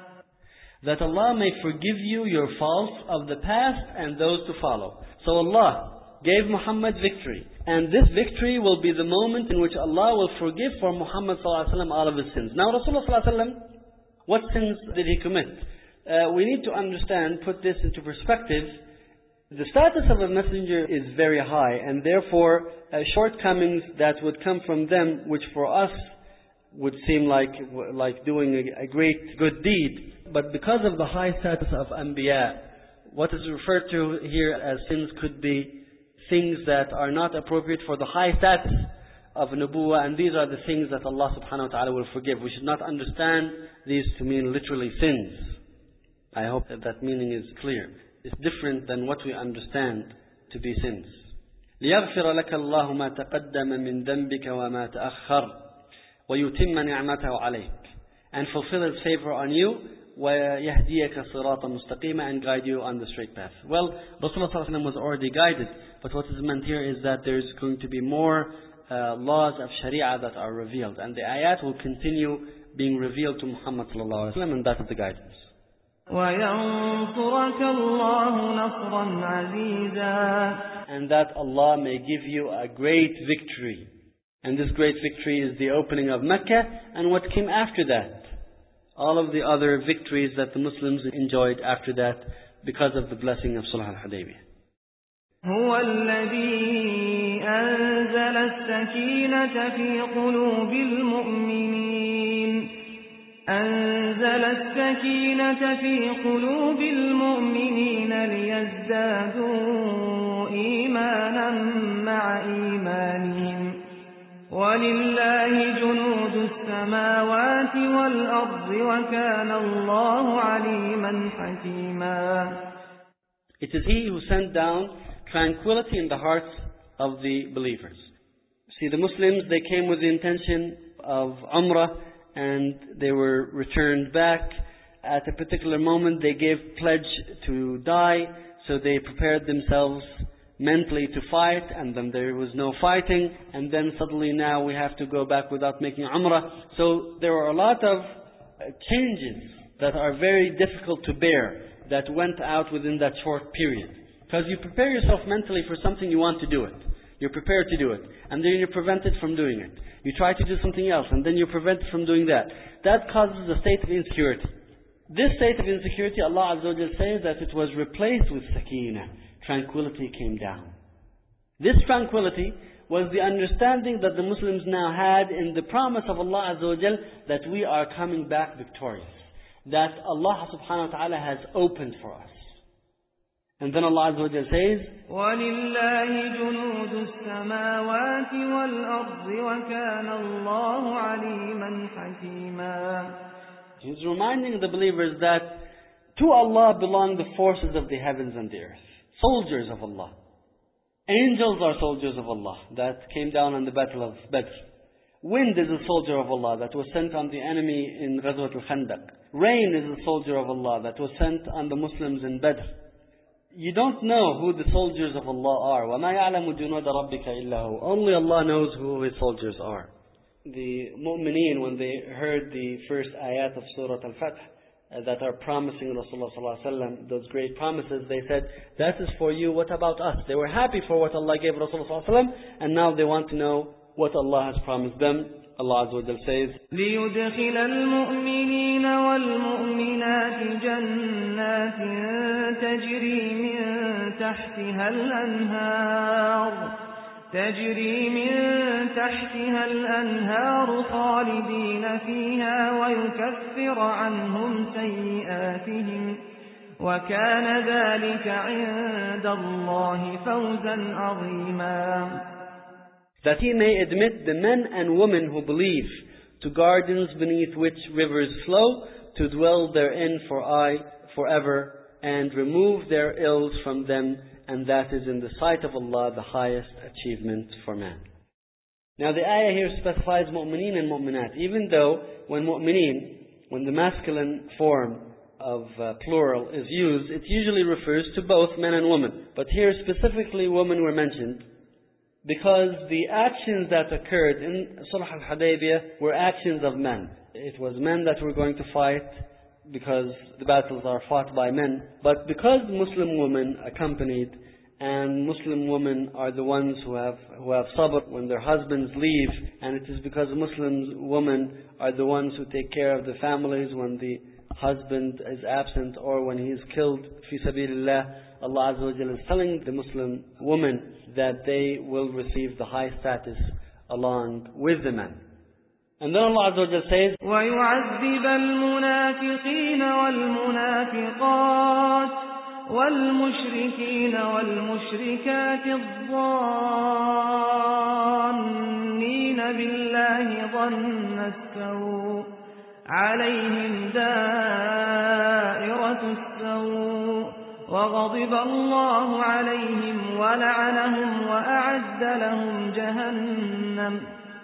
That Allah may forgive you your faults of the past and those to follow. So Allah gave Muhammad victory. And this victory will be the moment in which Allah will forgive for Muhammad sallallahu alaihi wasallam all of his sins. Now Rasulullah sallallahu alaihi wasallam, what sins did he commit? Uh, we need to understand, put this into perspective. The status of a messenger is very high, and therefore uh, shortcomings that would come from them, which for us would seem like like doing a, a great good deed. But because of the high status of Anbiya, what is referred to here as sins could be things that are not appropriate for the high status of Nubuwwah, and these are the things that Allah subhanahu wa ta'ala will forgive. We should not understand these to mean literally sins. I hope that that meaning is clear. It's different than what we understand to be sins. لِيَغْفِرَ لَكَ اللَّهُ مَا تَقَدَّمَ مِنْ ذَنْبِكَ وَمَا تَأَخَّرَ وَيُتِمَّ نِعْمَتَهُ عَلَيْكَ, and fulfill His favor on you, وَيَهْدِيَكَ صِرَاطًا مُسْتَقِيمًا, and guide you on the straight path. Well, Rasulullah sallallahu alaihi wasallam was already guided, but what is meant here is that there is going to be more uh, laws of Sharia that are revealed, and the ayat will continue being revealed to Muhammad sallallahu alaihi wasallam, and that is the guidance. وَيَنْصُرَكَ اللَّهُ نَصْرًا عَزِيزًا, and that Allah may give you a great victory. And this great victory is the opening of Mecca and what came after that. All of the other victories that the Muslims enjoyed after that because of the blessing of Sulh al-Hudaybiyah. هو الذي أنزل السكينة في قلوب المؤمنين أنزل السكينة في قلوب المؤمنين ليزدادوا إيمانا مع إيمانهم ولله جنود السماوات والأرض وكان الله عليما حكيما. It is He who sent down tranquility in the hearts of the believers. See, the Muslims, they came with the intention of Umrah, and they were returned back. At a particular moment, they gave pledge to die, so they prepared themselves mentally to fight, and then there was no fighting, and then suddenly now we have to go back without making Umrah. So there were a lot of changes that are very difficult to bear that went out within that short period. Because you prepare yourself mentally for something, you want to do it. You're prepared to do it. And then you're prevented from doing it. You try to do something else, and then you're prevented from doing that. That causes a state of insecurity. This state of insecurity, Allah Azza wa Jal says that it was replaced with sakina. Tranquility came down. This tranquility was the understanding that the Muslims now had in the promise of Allah Azza wa Jal that we are coming back victorious. That Allah subhanahu wa ta'ala has opened for us. And then Allah Azza wa Jal says, وَلِلَّهِ جُنُودُ السَّمَاوَاتِ وَالْأَرْضِ وَكَانَ اللَّهُ عَلِيمًا حَكِيمًا. He's reminding the believers that to Allah belong the forces of the heavens and the earth. Soldiers of Allah. Angels are soldiers of Allah that came down on the battle of Badr. Wind is a soldier of Allah that was sent on the enemy in Ghazwat al-Khandaq. Rain is a soldier of Allah that was sent on the Muslims in Badr. You don't know who the soldiers of Allah are. وَمَا يَعْلَمُ جُنُودَ رَبِّكَ إِلَّا هُ. Only Allah knows who His soldiers are. The mu'mineen, when they heard the first ayat of Surah Al-Fath uh, that are promising Rasulullah sallallahu alaihi wasallam those great promises, they said, that is for you, what about us? They were happy for what Allah gave Rasulullah sallallahu alaihi wasallam, and now they want to know what Allah has promised them. Allah Azza wa Jal says, لِيُدْخِلَ الْمُؤْمِنِينَ وَالْمُؤْمِنَاتِ جَنَّاتٍ تَجْرِي مِنْ تَحْتِهَا الْأَنْهَارُ تجري من تحتها الأنهار خالدين فيها ويكفر عنهم سيئاتهم وكان ذلك عند الله فوزا عظيما. That He may admit the men and women who believe to gardens beneath which rivers flow, to dwell therein for I forever, and remove their ills from them, and that is in the sight of Allah the highest achievement for man. Now the ayah here specifies mu'mineen and mu'minat, even though when mu'mineen, when the masculine form of uh, plural is used, it usually refers to both men and women. But here specifically women were mentioned, because the actions that occurred in Sulh al-Hudaybiyah were actions of men. It was men that were going to fight, because the battles are fought by men. But because Muslim women accompanied, and Muslim women are the ones who have who have sabr when their husbands leave, and it is because Muslim women are the ones who take care of the families when the husband is absent or when he is killed fi sabilillah. Allah Azza wa Jalla is telling the Muslim women that they will receive the high status along with the men. And then Allah Azza wa Jalla says, وَيُعَذِّبَ الْمُنَافِقِينَ وَالْمُنَافِقَاتِ وَالْمُشْرِكِينَ وَالْمُشْرِكَاتِ الظَّانِّينَ بِاللَّهِ ظَنَّ السَّوْءِ عَلَيْهِمْ دَائِرَةُ السَّوْءِ وَغَضِبَ اللَّهُ عَلَيْهِمْ وَلَعَنَهُمْ وَأَعَدَّ لَهُمْ جَهَنَّمَ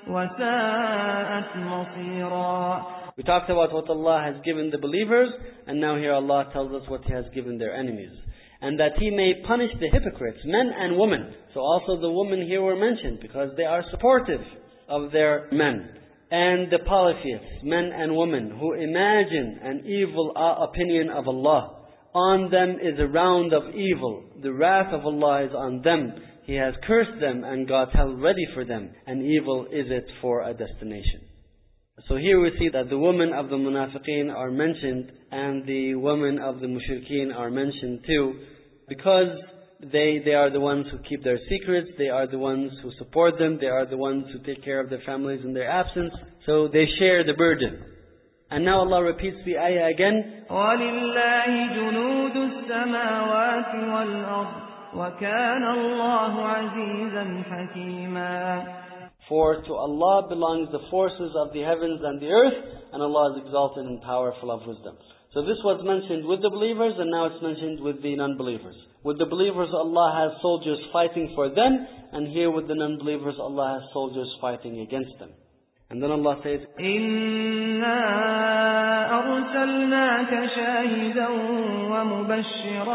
وَسَاءَتْ مَصِيرًا. We talked about what Allah has given the believers, and now here Allah tells us what He has given their enemies. And that He may punish the hypocrites, men and women. So also the women here were mentioned, because they are supportive of their men. And the polytheists, men and women, who imagine an evil opinion of Allah. On them is a round of evil. The wrath of Allah is on them. He has cursed them and got hell ready for them, and evil is it for a destination. So here we see that the women of the munafiqeen are mentioned, and the women of the mushrikeen are mentioned too, because they, they are the ones who keep their secrets, they are the ones who support them, they are the ones who take care of their families in their absence, so they share the burden. And now Allah repeats the ayah again, وَلِلَّهِ جُنُودُ السَّمَاوَاتِ وَالْأَرْضِ وَكَانَ اللَّهُ عَزِيزًا حَكِيمًا. For to Allah belongs the forces of the heavens and the earth, and Allah is exalted and powerful of wisdom. So this was mentioned with the believers, and now it's mentioned with the non-believers. With the believers, Allah has soldiers fighting for them, and here with the non-believers, Allah has soldiers fighting against them. And then Allah says, إِنَّا أَرْسَلْنَاكَ شَاهِدًا وَمُبَشِّرًا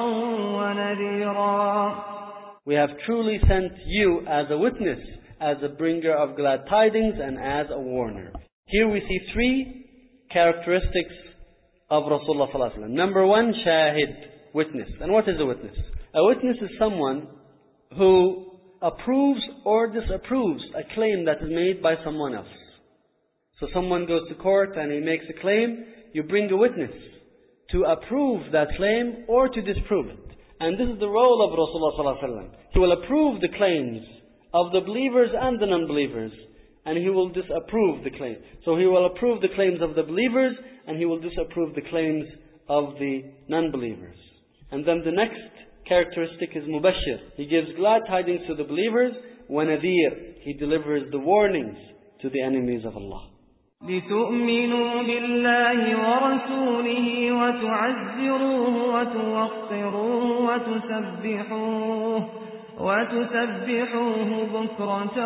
وَنَذِيرًا. We have truly sent you as a witness, as a bringer of glad tidings, and as a warner. Here we see three characteristics of Rasulullah sallallahu alaihi wasallam. Number one, shahid, witness. And what is a witness? A witness is someone who approves or disapproves a claim that is made by someone else. So someone goes to court and he makes a claim, you bring a witness. to approve that claim or to disprove it. And this is the role of Rasulullah sallallahu alaihi wasallam. He will approve the claims of the believers and the non-believers, and He will disapprove the claims. So He will approve the claims of the believers, and He will disapprove the claims of the non-believers. And then the next characteristic is Mubashir. He gives glad tidings to the believers. Wa Nadhir. He delivers the warnings to the enemies of Allah. لِتُؤْمِنُوا بِاللَّهِ وَرَسُولِهِ وَتُعَزِّرُوهُ وَتُوَقِّرُوهُ وَتُسَبِّحُوهُ وَتُسَبِّحُوهُ بُكْرَةً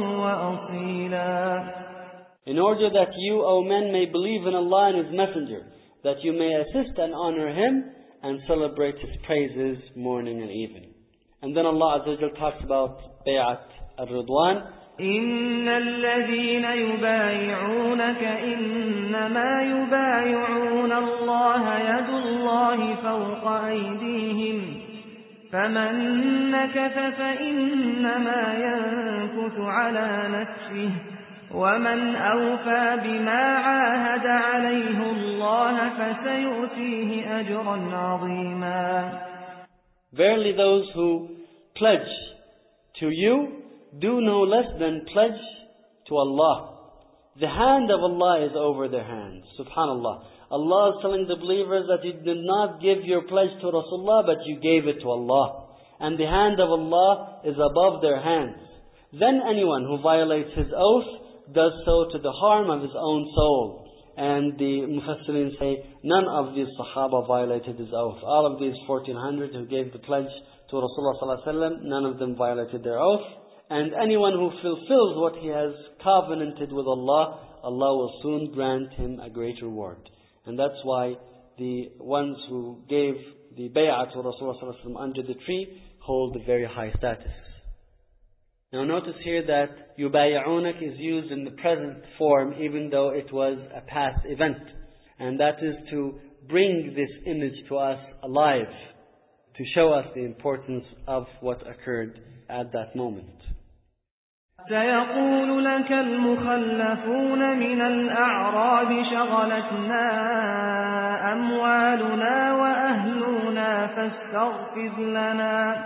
وَأَصِيلًا. In order that you, O men, may believe in Allah and His Messenger, that you may assist and honor Him and celebrate His praises morning and evening. And then Allah Azza wa Jal talks about Bay'at al-Ridwan. إن الذين يبايعونك إنما يبايعون الله يد الله فوق أيديهم فمن نكث فإنما ينكث على نفسه ومن أوفى بما عاهد عليه الله فسيؤتيه أجرا عظيما. Verily those who pledge to you do no less than pledge to Allah. The hand of Allah is over their hands. Subhanallah. Allah is telling the believers that you did not give your pledge to Rasulullah, but you gave it to Allah. And the hand of Allah is above their hands. Then anyone who violates his oath does so to the harm of his own soul. And the Mufassirin say, none of these Sahaba violated his oath. All of these fourteen hundred who gave the pledge to Rasulullah sallallahu alaihi wasallam, none of them violated their oath. And anyone who fulfills what he has covenanted with Allah, Allah will soon grant him a great reward. And that's why the ones who gave the bay'ah to Rasulullah sallallahu alaihi wasallam under the tree hold a very high status. Now notice here that yubay'unak is used in the present form even though it was a past event. And that is to bring this image to us alive, to show us the importance of what occurred at that moment. سيقول لك المخلفون من الأعراب شغلتنا أموالنا وأهلنا فاستغفر لنا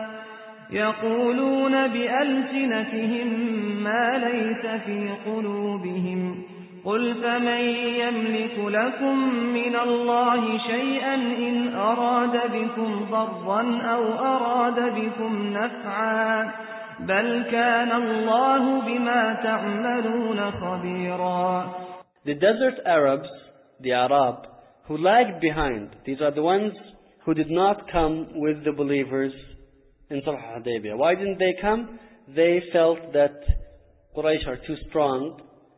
يقولون بألسنتهم ما ليس في قلوبهم قل فمن يملك لكم من الله شيئا إن أراد بكم ضرا أو أراد بكم نفعا بل كان الله بما تعملون خبيرا. The desert Arabs, the Arab, who lagged behind, these are the ones who did not come with the believers in Sulh Hudaybiyah. Why didn't they come? They felt that Quraysh are too strong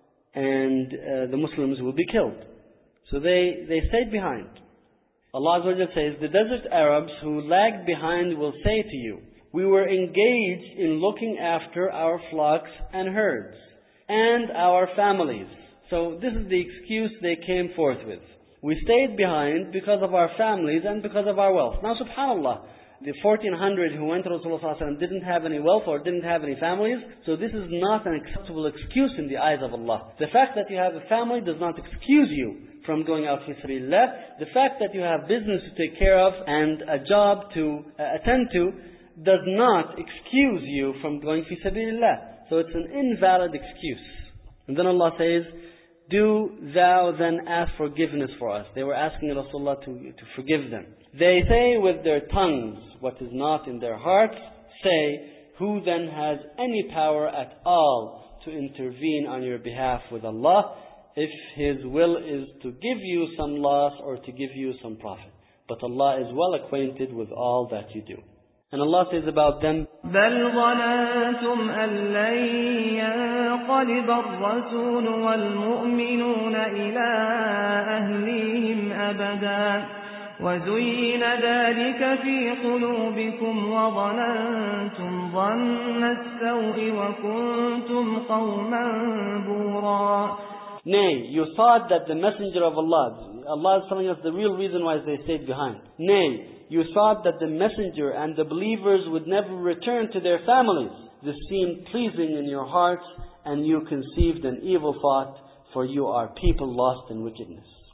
and uh, the Muslims will be killed. So they, they stayed behind. Allah Azza wa Jalla says, the desert Arabs who lagged behind will say to you, we were engaged in looking after our flocks and herds and our families. So this is the excuse they came forth with. We stayed behind because of our families and because of our wealth. Now subhanallah, the fourteen hundred who went to Rasulullah sallallahu alaihi wasallam didn't have any wealth or didn't have any families. So this is not an acceptable excuse in the eyes of Allah. The fact that you have a family does not excuse you from going out fi sabilillah. The fact that you have business to take care of and a job to uh, attend to does not excuse you from going fi sabilillah. So it's an invalid excuse. And then Allah says, do thou then ask forgiveness for us. They were asking Rasulullah to, to forgive them. They say with their tongues what is not in their hearts. Say, who then has any power at all to intervene on your behalf with Allah, if His will is to give you some loss or to give you some profit. But Allah is well acquainted with all that you do. And Allah says about them, بَلْ ظَنَنْتُمْ أَنْ لَنْ يَنْقَلِبَ الرَّسُولُ وَالْمُؤْمِنُونَ إِلَىٰ أَهْلِيهِمْ أَبَدًا وَزُيِّنَ ذَلِكَ فِي قُلُوبِكُمْ وَظَنَنْتُمْ ظَنَّ السَّوْءِ وَكُنْتُمْ قَوْمًا بُورًا. Nay, you thought that the messenger of Allah, Allah is telling us the real reason why they stayed behind. Nay, you thought that the messenger and the believers would never return to their families. This seemed pleasing in your hearts, and you conceived an evil thought, for you are people lost in wickedness.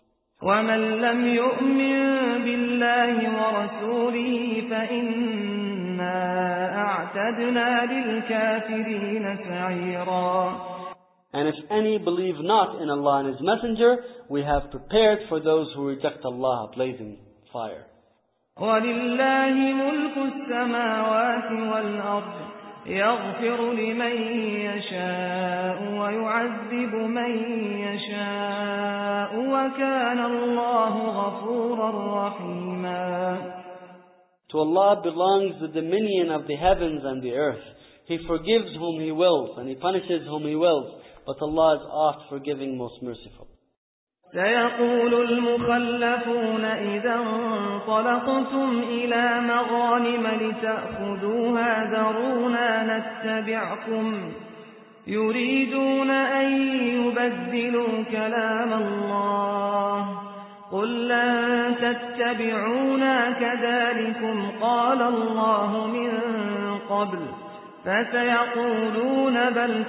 ومن لم يؤمن بالله ورسوله فإنا أعتدنا للكافرين سعيرا. And if any believe not in Allah and His Messenger, we have prepared for those who reject Allah a blazing fire. وَلِلَّهِ مُلْكُ السَّمَاوَاتِ وَالْأَرْضِ يَغْفِرُ لِمَن يَشَاءُ وَيُعَذِّبُ مَن يَشَاءُ وَكَانَ اللَّهُ غَفُورًا رَحِيمًا. To Allah belongs the dominion of the heavens and the earth. He forgives whom He wills and He punishes whom He wills. But Allah is oft forgiving, most merciful. سيقول المخلفون إذا انطلقتم إلى مغانم لتأخذوها ذرونا نتبعكم يريدون أن يبدلوا كلام الله قل لن تتبعونا كذلكم قال الله من قبل فسيقولون بل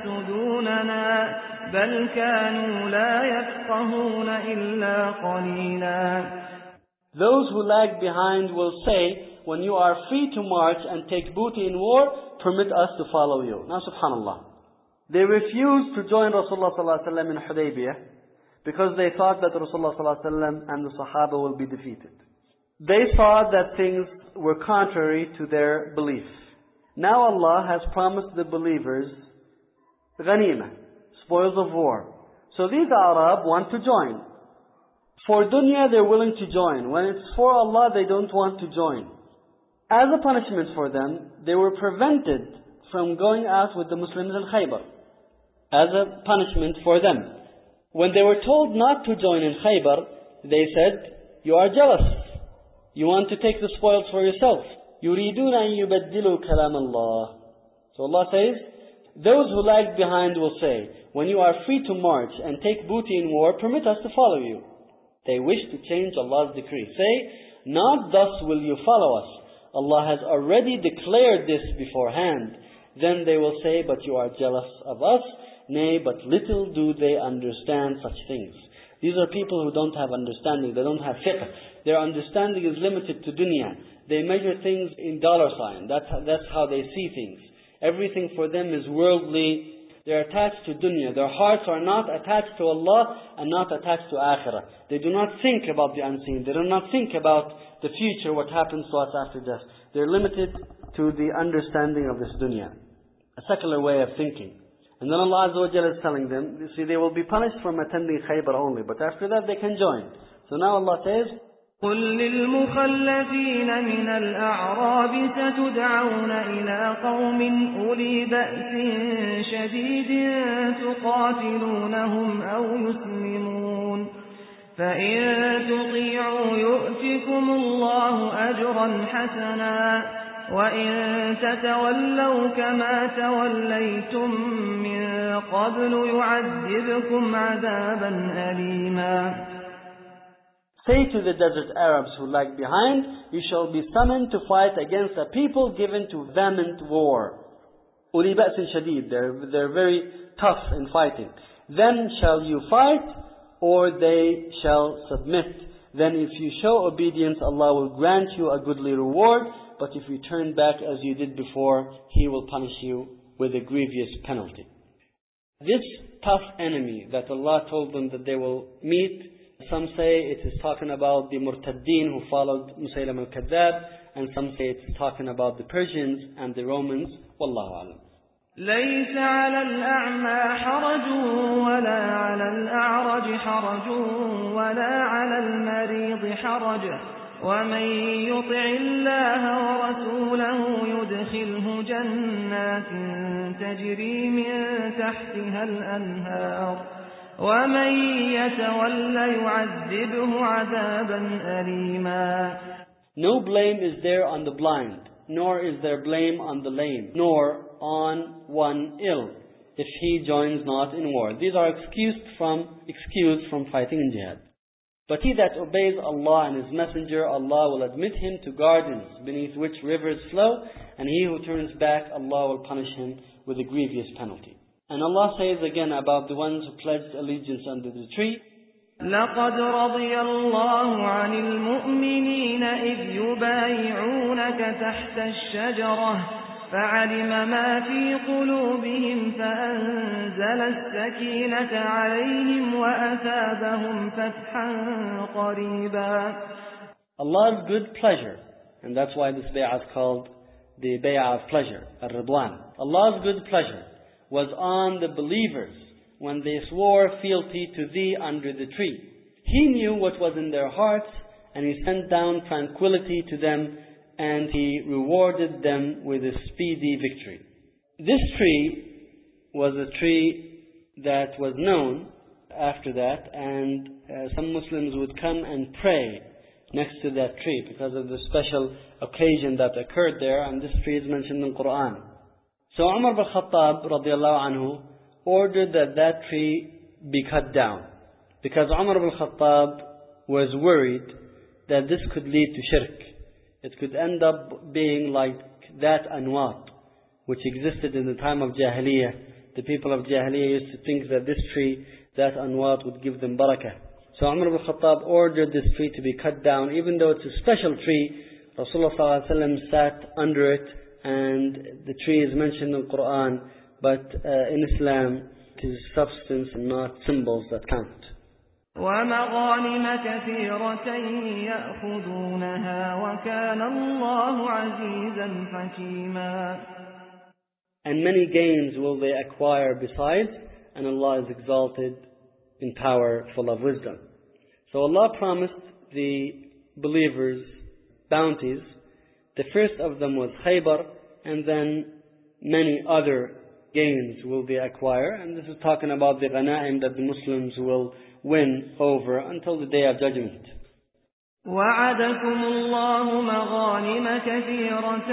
تحسدوننا بل كانوا لا يفقهون إلا قليلا. Those who lag behind will say, when you are free to march and take booty in war, permit us to follow you. Now subhanallah, they refused to join Rasulullah sallallahu alaihi wasallam in Hudaybiyah because they thought that Rasulullah sallallahu alaihi wasallam and the Sahaba will be defeated. They thought that things were contrary to their belief. Now Allah has promised the believers ghanimah, spoils of war. So these Arab want to join. For dunya they're willing to join. When it's for Allah they don't want to join. As a punishment for them, they were prevented from going out with the Muslims in Khaybar. As a punishment for them. When they were told not to join in Khaybar, they said, you are jealous. You want to take the spoils for yourself. يُرِيدُونَ أَن يُبَدِّلُوا كَلَامَ اللَّهِ. So Allah says, those who lag behind will say, when you are free to march and take booty in war, permit us to follow you. They wish to change Allah's decree. Say, not thus will you follow us. Allah has already declared this beforehand. Then they will say, but you are jealous of us. Nay, but little do they understand such things. These are people who don't have understanding. They don't have fiqh. Their understanding is limited to dunya. They measure things in dollar sign. That's, that's how they see things. Everything for them is worldly. They're attached to dunya. Their hearts are not attached to Allah and not attached to akhirah. They do not think about the unseen. They do not think about the future, what happens to us after death. They're limited to the understanding of this dunya. A secular way of thinking. And then Allah Azza wa Jalla is telling them, you see, they will be punished from attending Khaybar only. But after that they can join. So now Allah says, قل للمخلفين من الأعراب ستدعون إلى قوم أولي بأس شديد تقاتلونهم أو يسلمون فإن تطيعوا يؤتكم الله أجرا حسنا وإن تتولوا كما توليتم من قبل يعذبكم عذابا أليما. Say to the desert Arabs who lag behind, you shall be summoned to fight against a people given to vehement war. Uli ba'sin shadid, they're, they're very tough in fighting. Then shall you fight, or they shall submit. Then if you show obedience, Allah will grant you a goodly reward. But if you turn back as you did before, He will punish you with a grievous penalty. This tough enemy that Allah told them that they will meet, some say it is talking about the Murtaddeen who followed Musaylam al-Kadhdhab, and some say it's talking about the Persians and the Romans. Wallahu alam. ليس على الأعمى حرج ولا على الأعرج حرج ولا على المريض حرج ومن يطع الله ورسوله يدخله جنات تجري من تحتها الأنهار ومن يتولى يعذبه عذابا أليما. No blame is there on the blind, nor is there blame on the lame, nor on one ill, if he joins not in war. These are excused from, excused from fighting in jihad. But he that obeys Allah and His Messenger, Allah will admit him to gardens beneath which rivers flow, and he who turns back, Allah will punish him with a grievous penalty. And Allah says again about the ones who pledged allegiance under the tree, لقد رضي الله عن المؤمنين إذ يبايعونك تحت الشجرة فعلم ما في قلوبهم فأنزل السكينة عليهم وأثابهم فتحا قريبا. Allah's good pleasure, and that's why this bay'ah is called the bay'ah of pleasure, Ar-Ridwan. Allah's good pleasure was on the believers when they swore fealty to thee under the tree. He knew what was in their hearts, and He sent down tranquility to them, and He rewarded them with a speedy victory. This tree was a tree that was known after that, and uh, some Muslims would come and pray next to that tree because of the special occasion that occurred there, and this tree is mentioned in the Quran. So Umar ibn Khattab radiallahu anhu ordered that that tree be cut down, because Umar ibn Khattab was worried that this could lead to shirk. It could end up being like that anwat which existed in the time of Jahiliyyah. The people of Jahiliyyah used to think that this tree, that anwat, would give them barakah. So Umar ibn Khattab ordered this tree to be cut down, even though it's a special tree. Rasulullah sallallahu alaihi wasallam sat under it, and the tree is mentioned in the Quran, but uh, in Islam it is substance and not symbols that count. وَمَغَانِمَ كَثِيرَةً يَأْخُذُونَهَا وَكَانَ اللَّهُ عَزِيزًا حَكِيمًا. And many gains will they acquire besides, and Allah is exalted in power, full of wisdom. So Allah promised the believers bounties. The first of them was Khaybar, and then many other gains will they acquire. And this is talking about the ghanaim that the Muslims will win over until the Day of Judgment. وَعَدَكُمُ اللَّهُ مَغَانِمَ كَثِيرَةً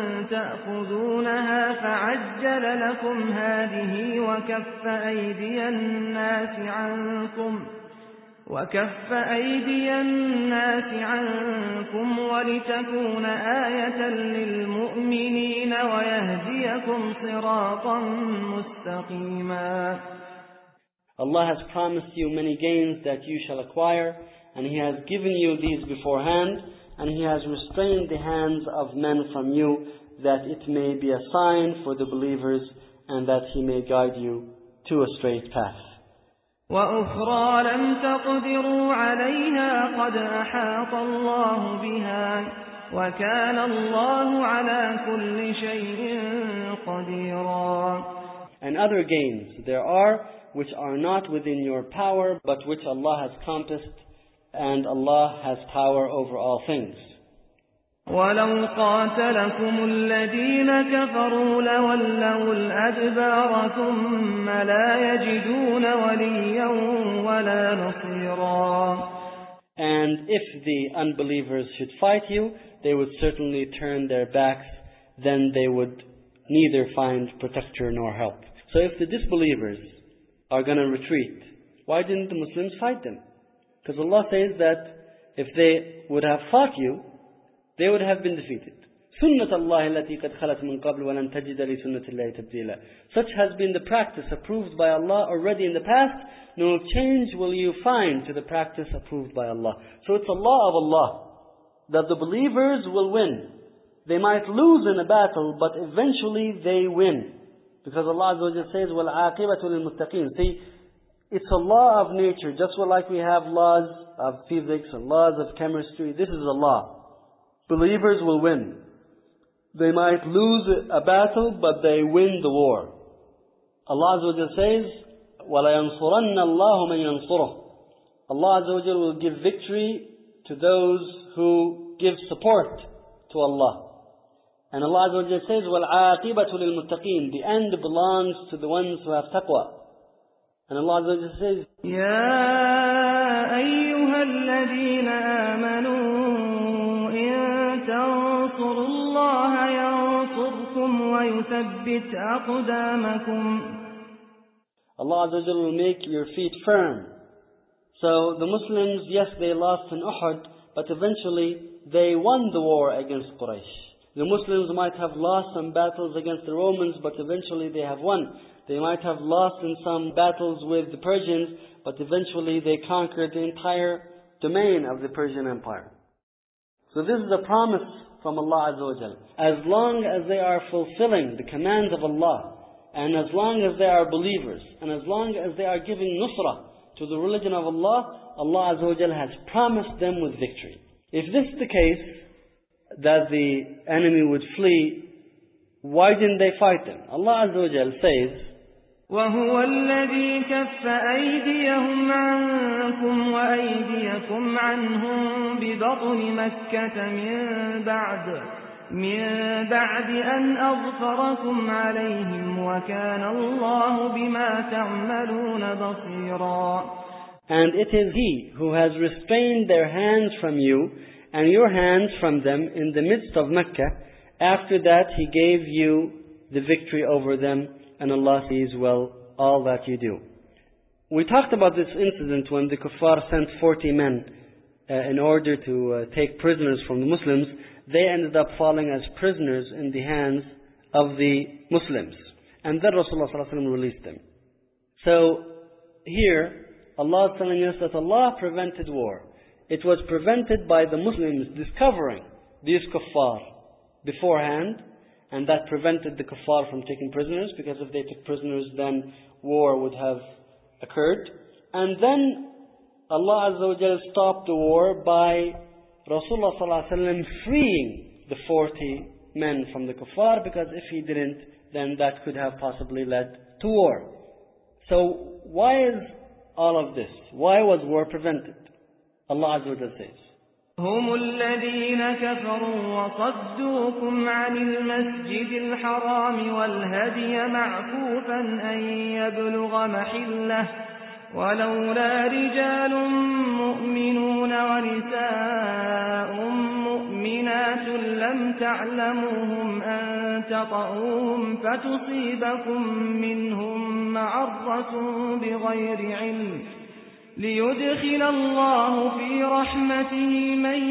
تَأْخُذُونَهَا فَعَجَّلَ لَكُمْ هَذِهِ وَكَفَّ أَيْدِيَ النَّاسِ عَنكُمْ وَكَفَّ أَيْدِيَ النَّاسِ عَنكُمْ وَلِتَكُونَ آيَةً لِلْمُؤْمِنِينَ وَيَهْدِيَكُمْ صِرَاطًا مُسْتَقِيمًا. Allah has promised you many gains that you shall acquire, and He has given you these beforehand, and He has restrained the hands of men from you, that it may be a sign for the believers, and that He may guide you to a straight path. وَأُخْرَى لَمْ تَقْدِرُوا عَلَيْهَا قَدْ أَحَاطَ اللَّهُ بِهَا وَكَانَ اللَّهُ عَلَى كُلِّ شَيْءٍ قَدِيرًا. And other gains there are which are not within your power, but which Allah has compassed, and Allah has power over all things. وَلَوْ قَاتَلَكُمُ الَّذِينَ كَفَرُوا لَوَلَّوُا الْأَدْبَارَ ثُمَّ لَا يَجِدُونَ وَلِيًّا وَلَا نَصِيرًا. And if the unbelievers should fight you, they would certainly turn their backs, then they would neither find protector nor help. So if the disbelievers are going to retreat, why didn't the Muslims fight them? Because Allah says that if they would have fought you, they would have been defeated. سُنَّةَ اللَّهِ الَّتِي قَدْ خَلَتْ مِنْ قَبْلُ وَلَنْ تَجِدَ لِسُنَّةِ اللَّهِ تَبْدِيلًا. Such has been the practice approved by Allah already in the past. No change will you find to the practice approved by Allah. So it's a law of Allah that the believers will win. They might lose in a battle, but eventually they win. Because Allah Azza wa Jalla says, وَالْعَاقِبَةُ لِلْمُتَّقِينَ. See, it's a law of nature, just like we have laws of physics and laws of chemistry. This is a law. Believers will win. They might lose a battle, but they win the war. Allah Azza wa Jalla says, وَلَيَنْصُرَنَّ اللَّهُ مَنْ يَنْصُرُهُ. Allah Azza wa Jalla will give victory to those who give support to Allah. And Allah Azza wa Jalla says, وَالْعَاقِبَةُ لِلْمُتَّقِينَ. The end belongs to the ones who have taqwa. And Allah Azza wa Jalla says, يَا أَيُّهَا الَّذِينَ آمَنُوا إِن تَنصُرُوا اللَّهَ يَنصُرْكُمْ وَيُثَبِّتْ أَقْدَامَكُمْ. Allah Azza wa Jalla will make your feet firm. So the Muslims, yes, they lost in Uhud, but eventually they won the war against Quraysh. The Muslims might have lost some battles against the Romans, but eventually they have won. They might have lost in some battles with the Persians, but eventually they conquered the entire domain of the Persian Empire. So this is a promise from Allah Azza wa Jal. As long as they are fulfilling the commands of Allah, and as long as they are believers, and as long as they are giving nusrah to the religion of Allah, Allah Azza wa Jal has promised them with victory. If this is the case, that the enemy would flee, why didn't they fight them? Allah Azza wa Jal says, وهو الذي كف أيديهم عنكم وأيديكم عنهم ببطن مكة من بعد من بعد أن أظفركم عليهم وكان الله بما تعملون بصيرا. And it is He who has restrained their hands from you and your hands from them in the midst of Mecca. After that He gave you the victory over them, and Allah sees well all that you do. We talked about this incident when the kuffar sent forty men uh, in order to uh, take prisoners from the Muslims. They ended up falling as prisoners in the hands of the Muslims. And then Rasulullah sallallahu alaihi wasallam released them. So here Allah is telling us that Allah prevented war. It was prevented by the Muslims discovering these kuffar beforehand, and that prevented the kuffar from taking prisoners, because if they took prisoners then war would have occurred. And then Allah Azza wa Jalla stopped the war by Rasulullah sallallahu alaihi wasallam freeing the forty men from the kuffar, because if he didn't, then that could have possibly led to war. So why is all of this? Why was war prevented? Allah Azza wa Jalla says, هم الذين كفروا وصدوكم عن المسجد الحرام والهدي معكوفا أن يبلغ محله ولولا رجال مؤمنون ونساء مؤمنات لم تعلموهم أن تطؤوهم فتصيبكم منهم معرة بغير علم ليدخل الله في رحمته من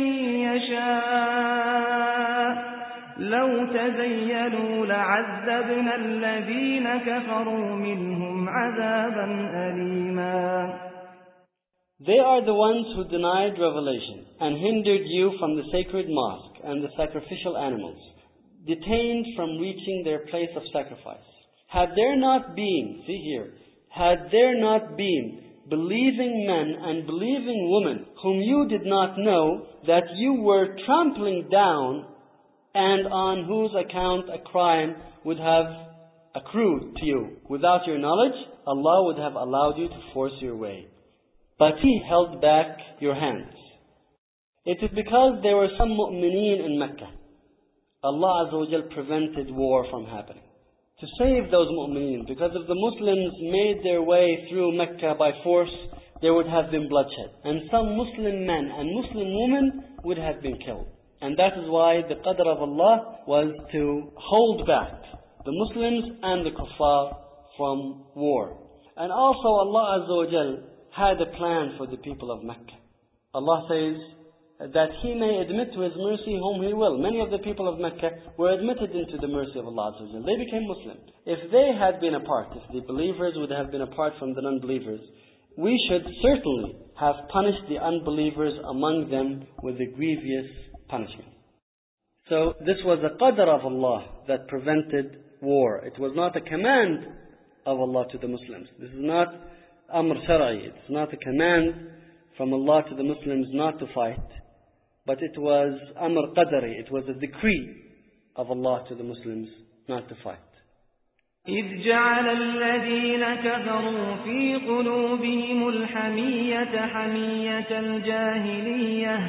يشاء لو تزيلوا لعذبنا الذين كفروا منهم عذابا أليما. They are the ones who denied revelation and hindered you from the sacred mosque and the sacrificial animals, detained from reaching their place of sacrifice. Had there not been, see here, had there not been believing men and believing women whom you did not know, that you were trampling down, and on whose account a crime would have accrued to you without your knowledge, Allah would have allowed you to force your way. But He held back your hands. It is because there were some mu'mineen in Mecca. Allah Azza wa Jal prevented war from happening, to save those mu'mineen, because if the Muslims made their way through Mecca by force, there would have been bloodshed, and some Muslim men and Muslim women would have been killed. And that is why the qadr of Allah was to hold back the Muslims and the kuffar from war. And also Allah Azza wa Jal had a plan for the people of Mecca. Allah says that He may admit to His mercy whom He will. Many of the people of Mecca were admitted into the mercy of Allah Azza wa Jal. They became Muslim. If they had been apart, if the believers would have been apart from the non-believers, we should certainly have punished the unbelievers among them with a grievous punishment. So this was a qadr of Allah that prevented war. It was not a command of Allah to the Muslims. This is not amr shar'i. It's not a command from Allah to the Muslims not to fight, but it was amr qadari. It was a decree of Allah to the Muslims not to fight. إذ جعل الذين كفروا في قلوبهم الحمية حمية الجاهلية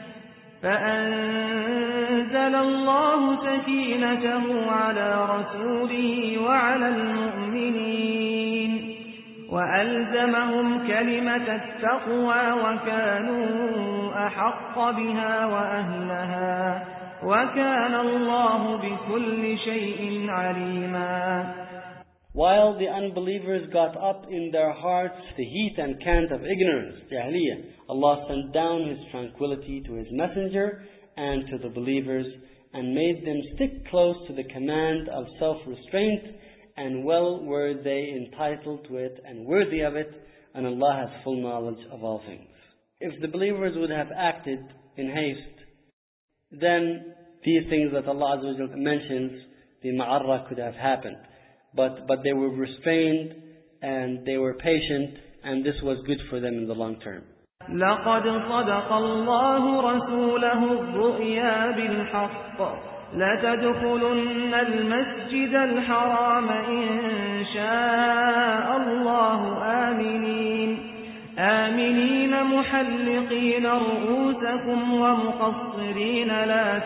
فأنزل الله سكينته على رسوله وعلى المؤمنين وألزمهم كلمة التقوى وكانوا أحق بها وأهلها وكان الله بكل شيء عليما. While the unbelievers got up in their hearts the heat and cant of ignorance, jahiliyyah, Allah sent down His tranquility to His messenger and to the believers, and made them stick close to the command of self-restraint and well were they entitled to it and worthy of it, and Allah has full knowledge of all things. If the believers would have acted in haste, then these things that Allah Azza wa Jalla mentions, the ma'arra could have happened. But, but they were restrained and they were patient, and this was good for them in the long term. لقد صدق الله رسوله الرؤيا بالحق لتدخلن المسجد الحرام إن شاء الله آمنين آمنين محلقين رؤوسكم ومقصرين لا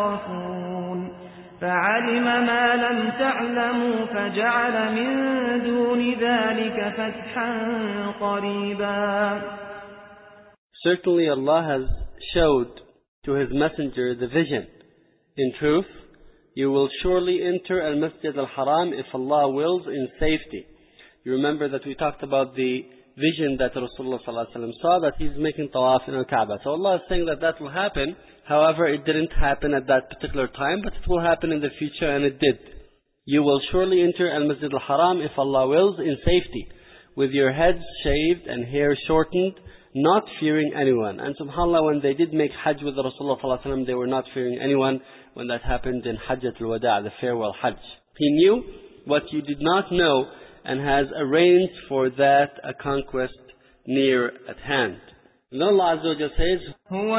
تخافون فعلم ما لم تعلموا فجعل من دون ذلك فتحا قريبا. Certainly Allah has showed to His Messenger the vision. In truth, you will surely enter Al-Masjid Al-Haram if Allah wills in safety. You remember that we talked about the vision that Rasulullah ﷺ saw, that he's making tawaf in Al-Kaaba. So Allah is saying that that will happen. However, it didn't happen at that particular time, but it will happen in the future, and it did. You will surely enter Al-Masjid Al-Haram if Allah wills in safety, with your heads shaved and hair shortened, not fearing anyone. And subhanAllah, when they did make Hajj with Rasulullah ﷺ, they were not fearing anyone when that happened in Hajjatul Wada', the farewell Hajj. He knew what you did not know and has arranged for that a conquest near at hand. And Allah Azza wa Jalla says, هو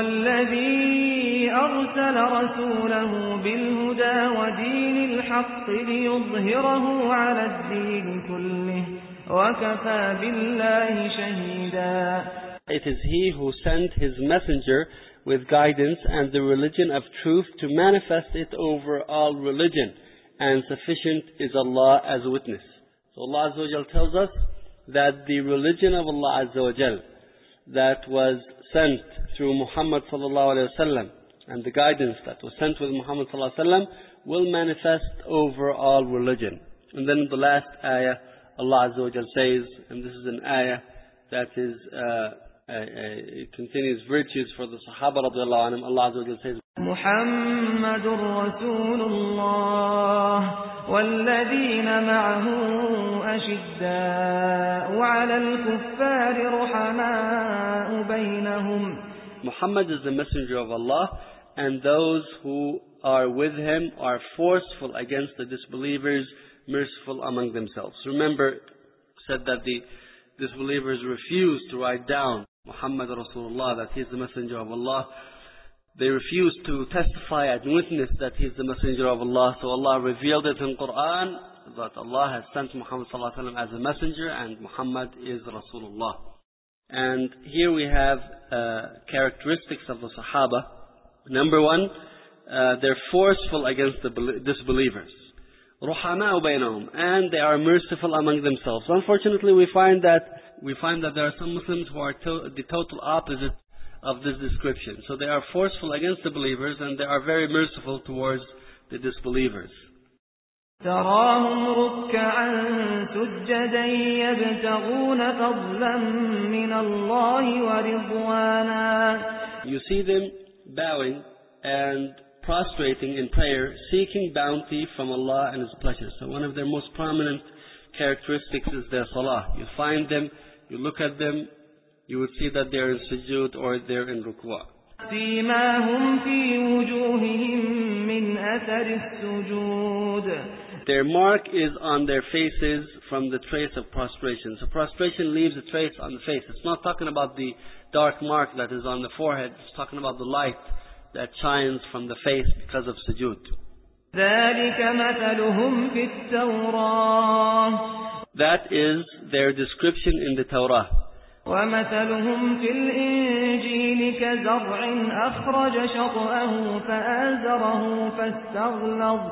الذي أرسل رسوله بالهدى ودين الحق ليظهره على الدين كله وكفى بالله شهيدا. It is He who sent His messenger with guidance and the religion of truth to manifest it over all religion, and sufficient is Allah as a witness. So Allah Azza wa Jal tells us that the religion of Allah Azza wa Jal that was sent through Muhammad sallallahu alayhi wa sallam, and the guidance that was sent with Muhammad sallallahu alayhi wa sallam, will manifest over all religion. And then in the last ayah, Allah Azza wa Jal says, and this is an ayah that is uh, Uh, uh, it continues virtues for the Sahaba radiallahu anhum. Allah Azza wa Jalla says, محمد رسول الله والذين معه أشداء على الكفار رحماء بينهم. Muhammad is the messenger of Allah, and those who are with him are forceful against the disbelievers, merciful among themselves. Remember, said that the disbelievers refused to write down Muhammad Rasulullah, that he is the messenger of Allah. They refused to testify and witness that he is the messenger of Allah. So Allah revealed it in Quran that Allah has sent Muhammad sallallahu alaihi wasallam as a messenger, and Muhammad is Rasulullah. And here we have uh, characteristics of the Sahaba. Number one, uh, they're forceful against the disbelievers. رحماء بينهم, and they are merciful among themselves. Unfortunately, we find that we find that there are some Muslims who are to the total opposite of this description. So they are forceful against the believers, and they are very merciful towards the disbelievers. تراهم ركعا سجدا يبتغون فضلا من الله ورضوانا. You see them bowing and prostrating in prayer, seeking bounty from Allah and His pleasure. So one of their most prominent characteristics is their salah. You find them, you look at them, you would see that they're in sujood or they're in ruku'ah. سيماهم في وجوههم من أثر السجود. Their mark is on their faces from the trace of prostration. So prostration leaves a trace on the face. It's not talking about the dark mark that is on the forehead. It's talking about the light that shines from the face because of sujood. ذلك مثلهم في التوراة. That is their description in the Torah. ومثلهم في الإنجيل كزرع أخرج شطأه فآزره فاستغلظ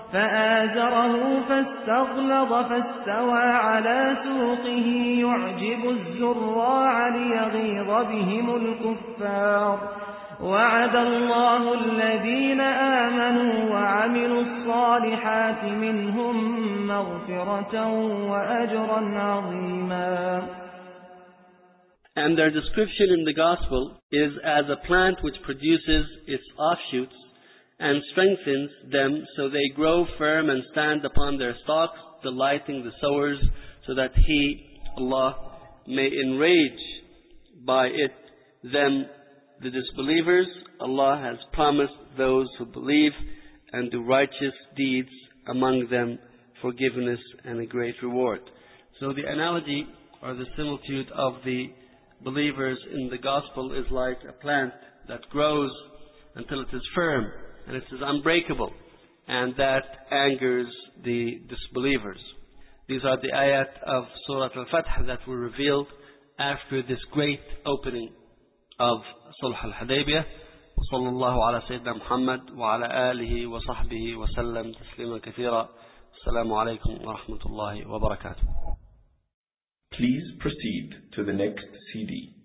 فآزره فاستغلظ فاستوى على سوقه يعجب الزراع ليغيظ بهم الكفار. وعد الله الذين آمنوا وعملوا الصالحات منهم مغفرة وأجرا عظيما. And their description in the Gospel is as a plant which produces its offshoots and strengthens them so they grow firm and stand upon their stalks, delighting the sowers, so that He, Allah, may enrage by it them, the disbelievers. Allah has promised those who believe and do righteous deeds among them forgiveness and a great reward. So the analogy or the similitude of the believers in the gospel is like a plant that grows until it is firm and it is unbreakable, and that angers the disbelievers. These are the ayat of Surah Al-Fath that were revealed after this great opening of Sulh Al-Hudaybiyah. وصلى الله على سيدنا محمد وعلى آله وصحبه وسلم تسليما كثيرا. السلام عليكم ورحمة الله وبركاته. Please proceed to the next C D.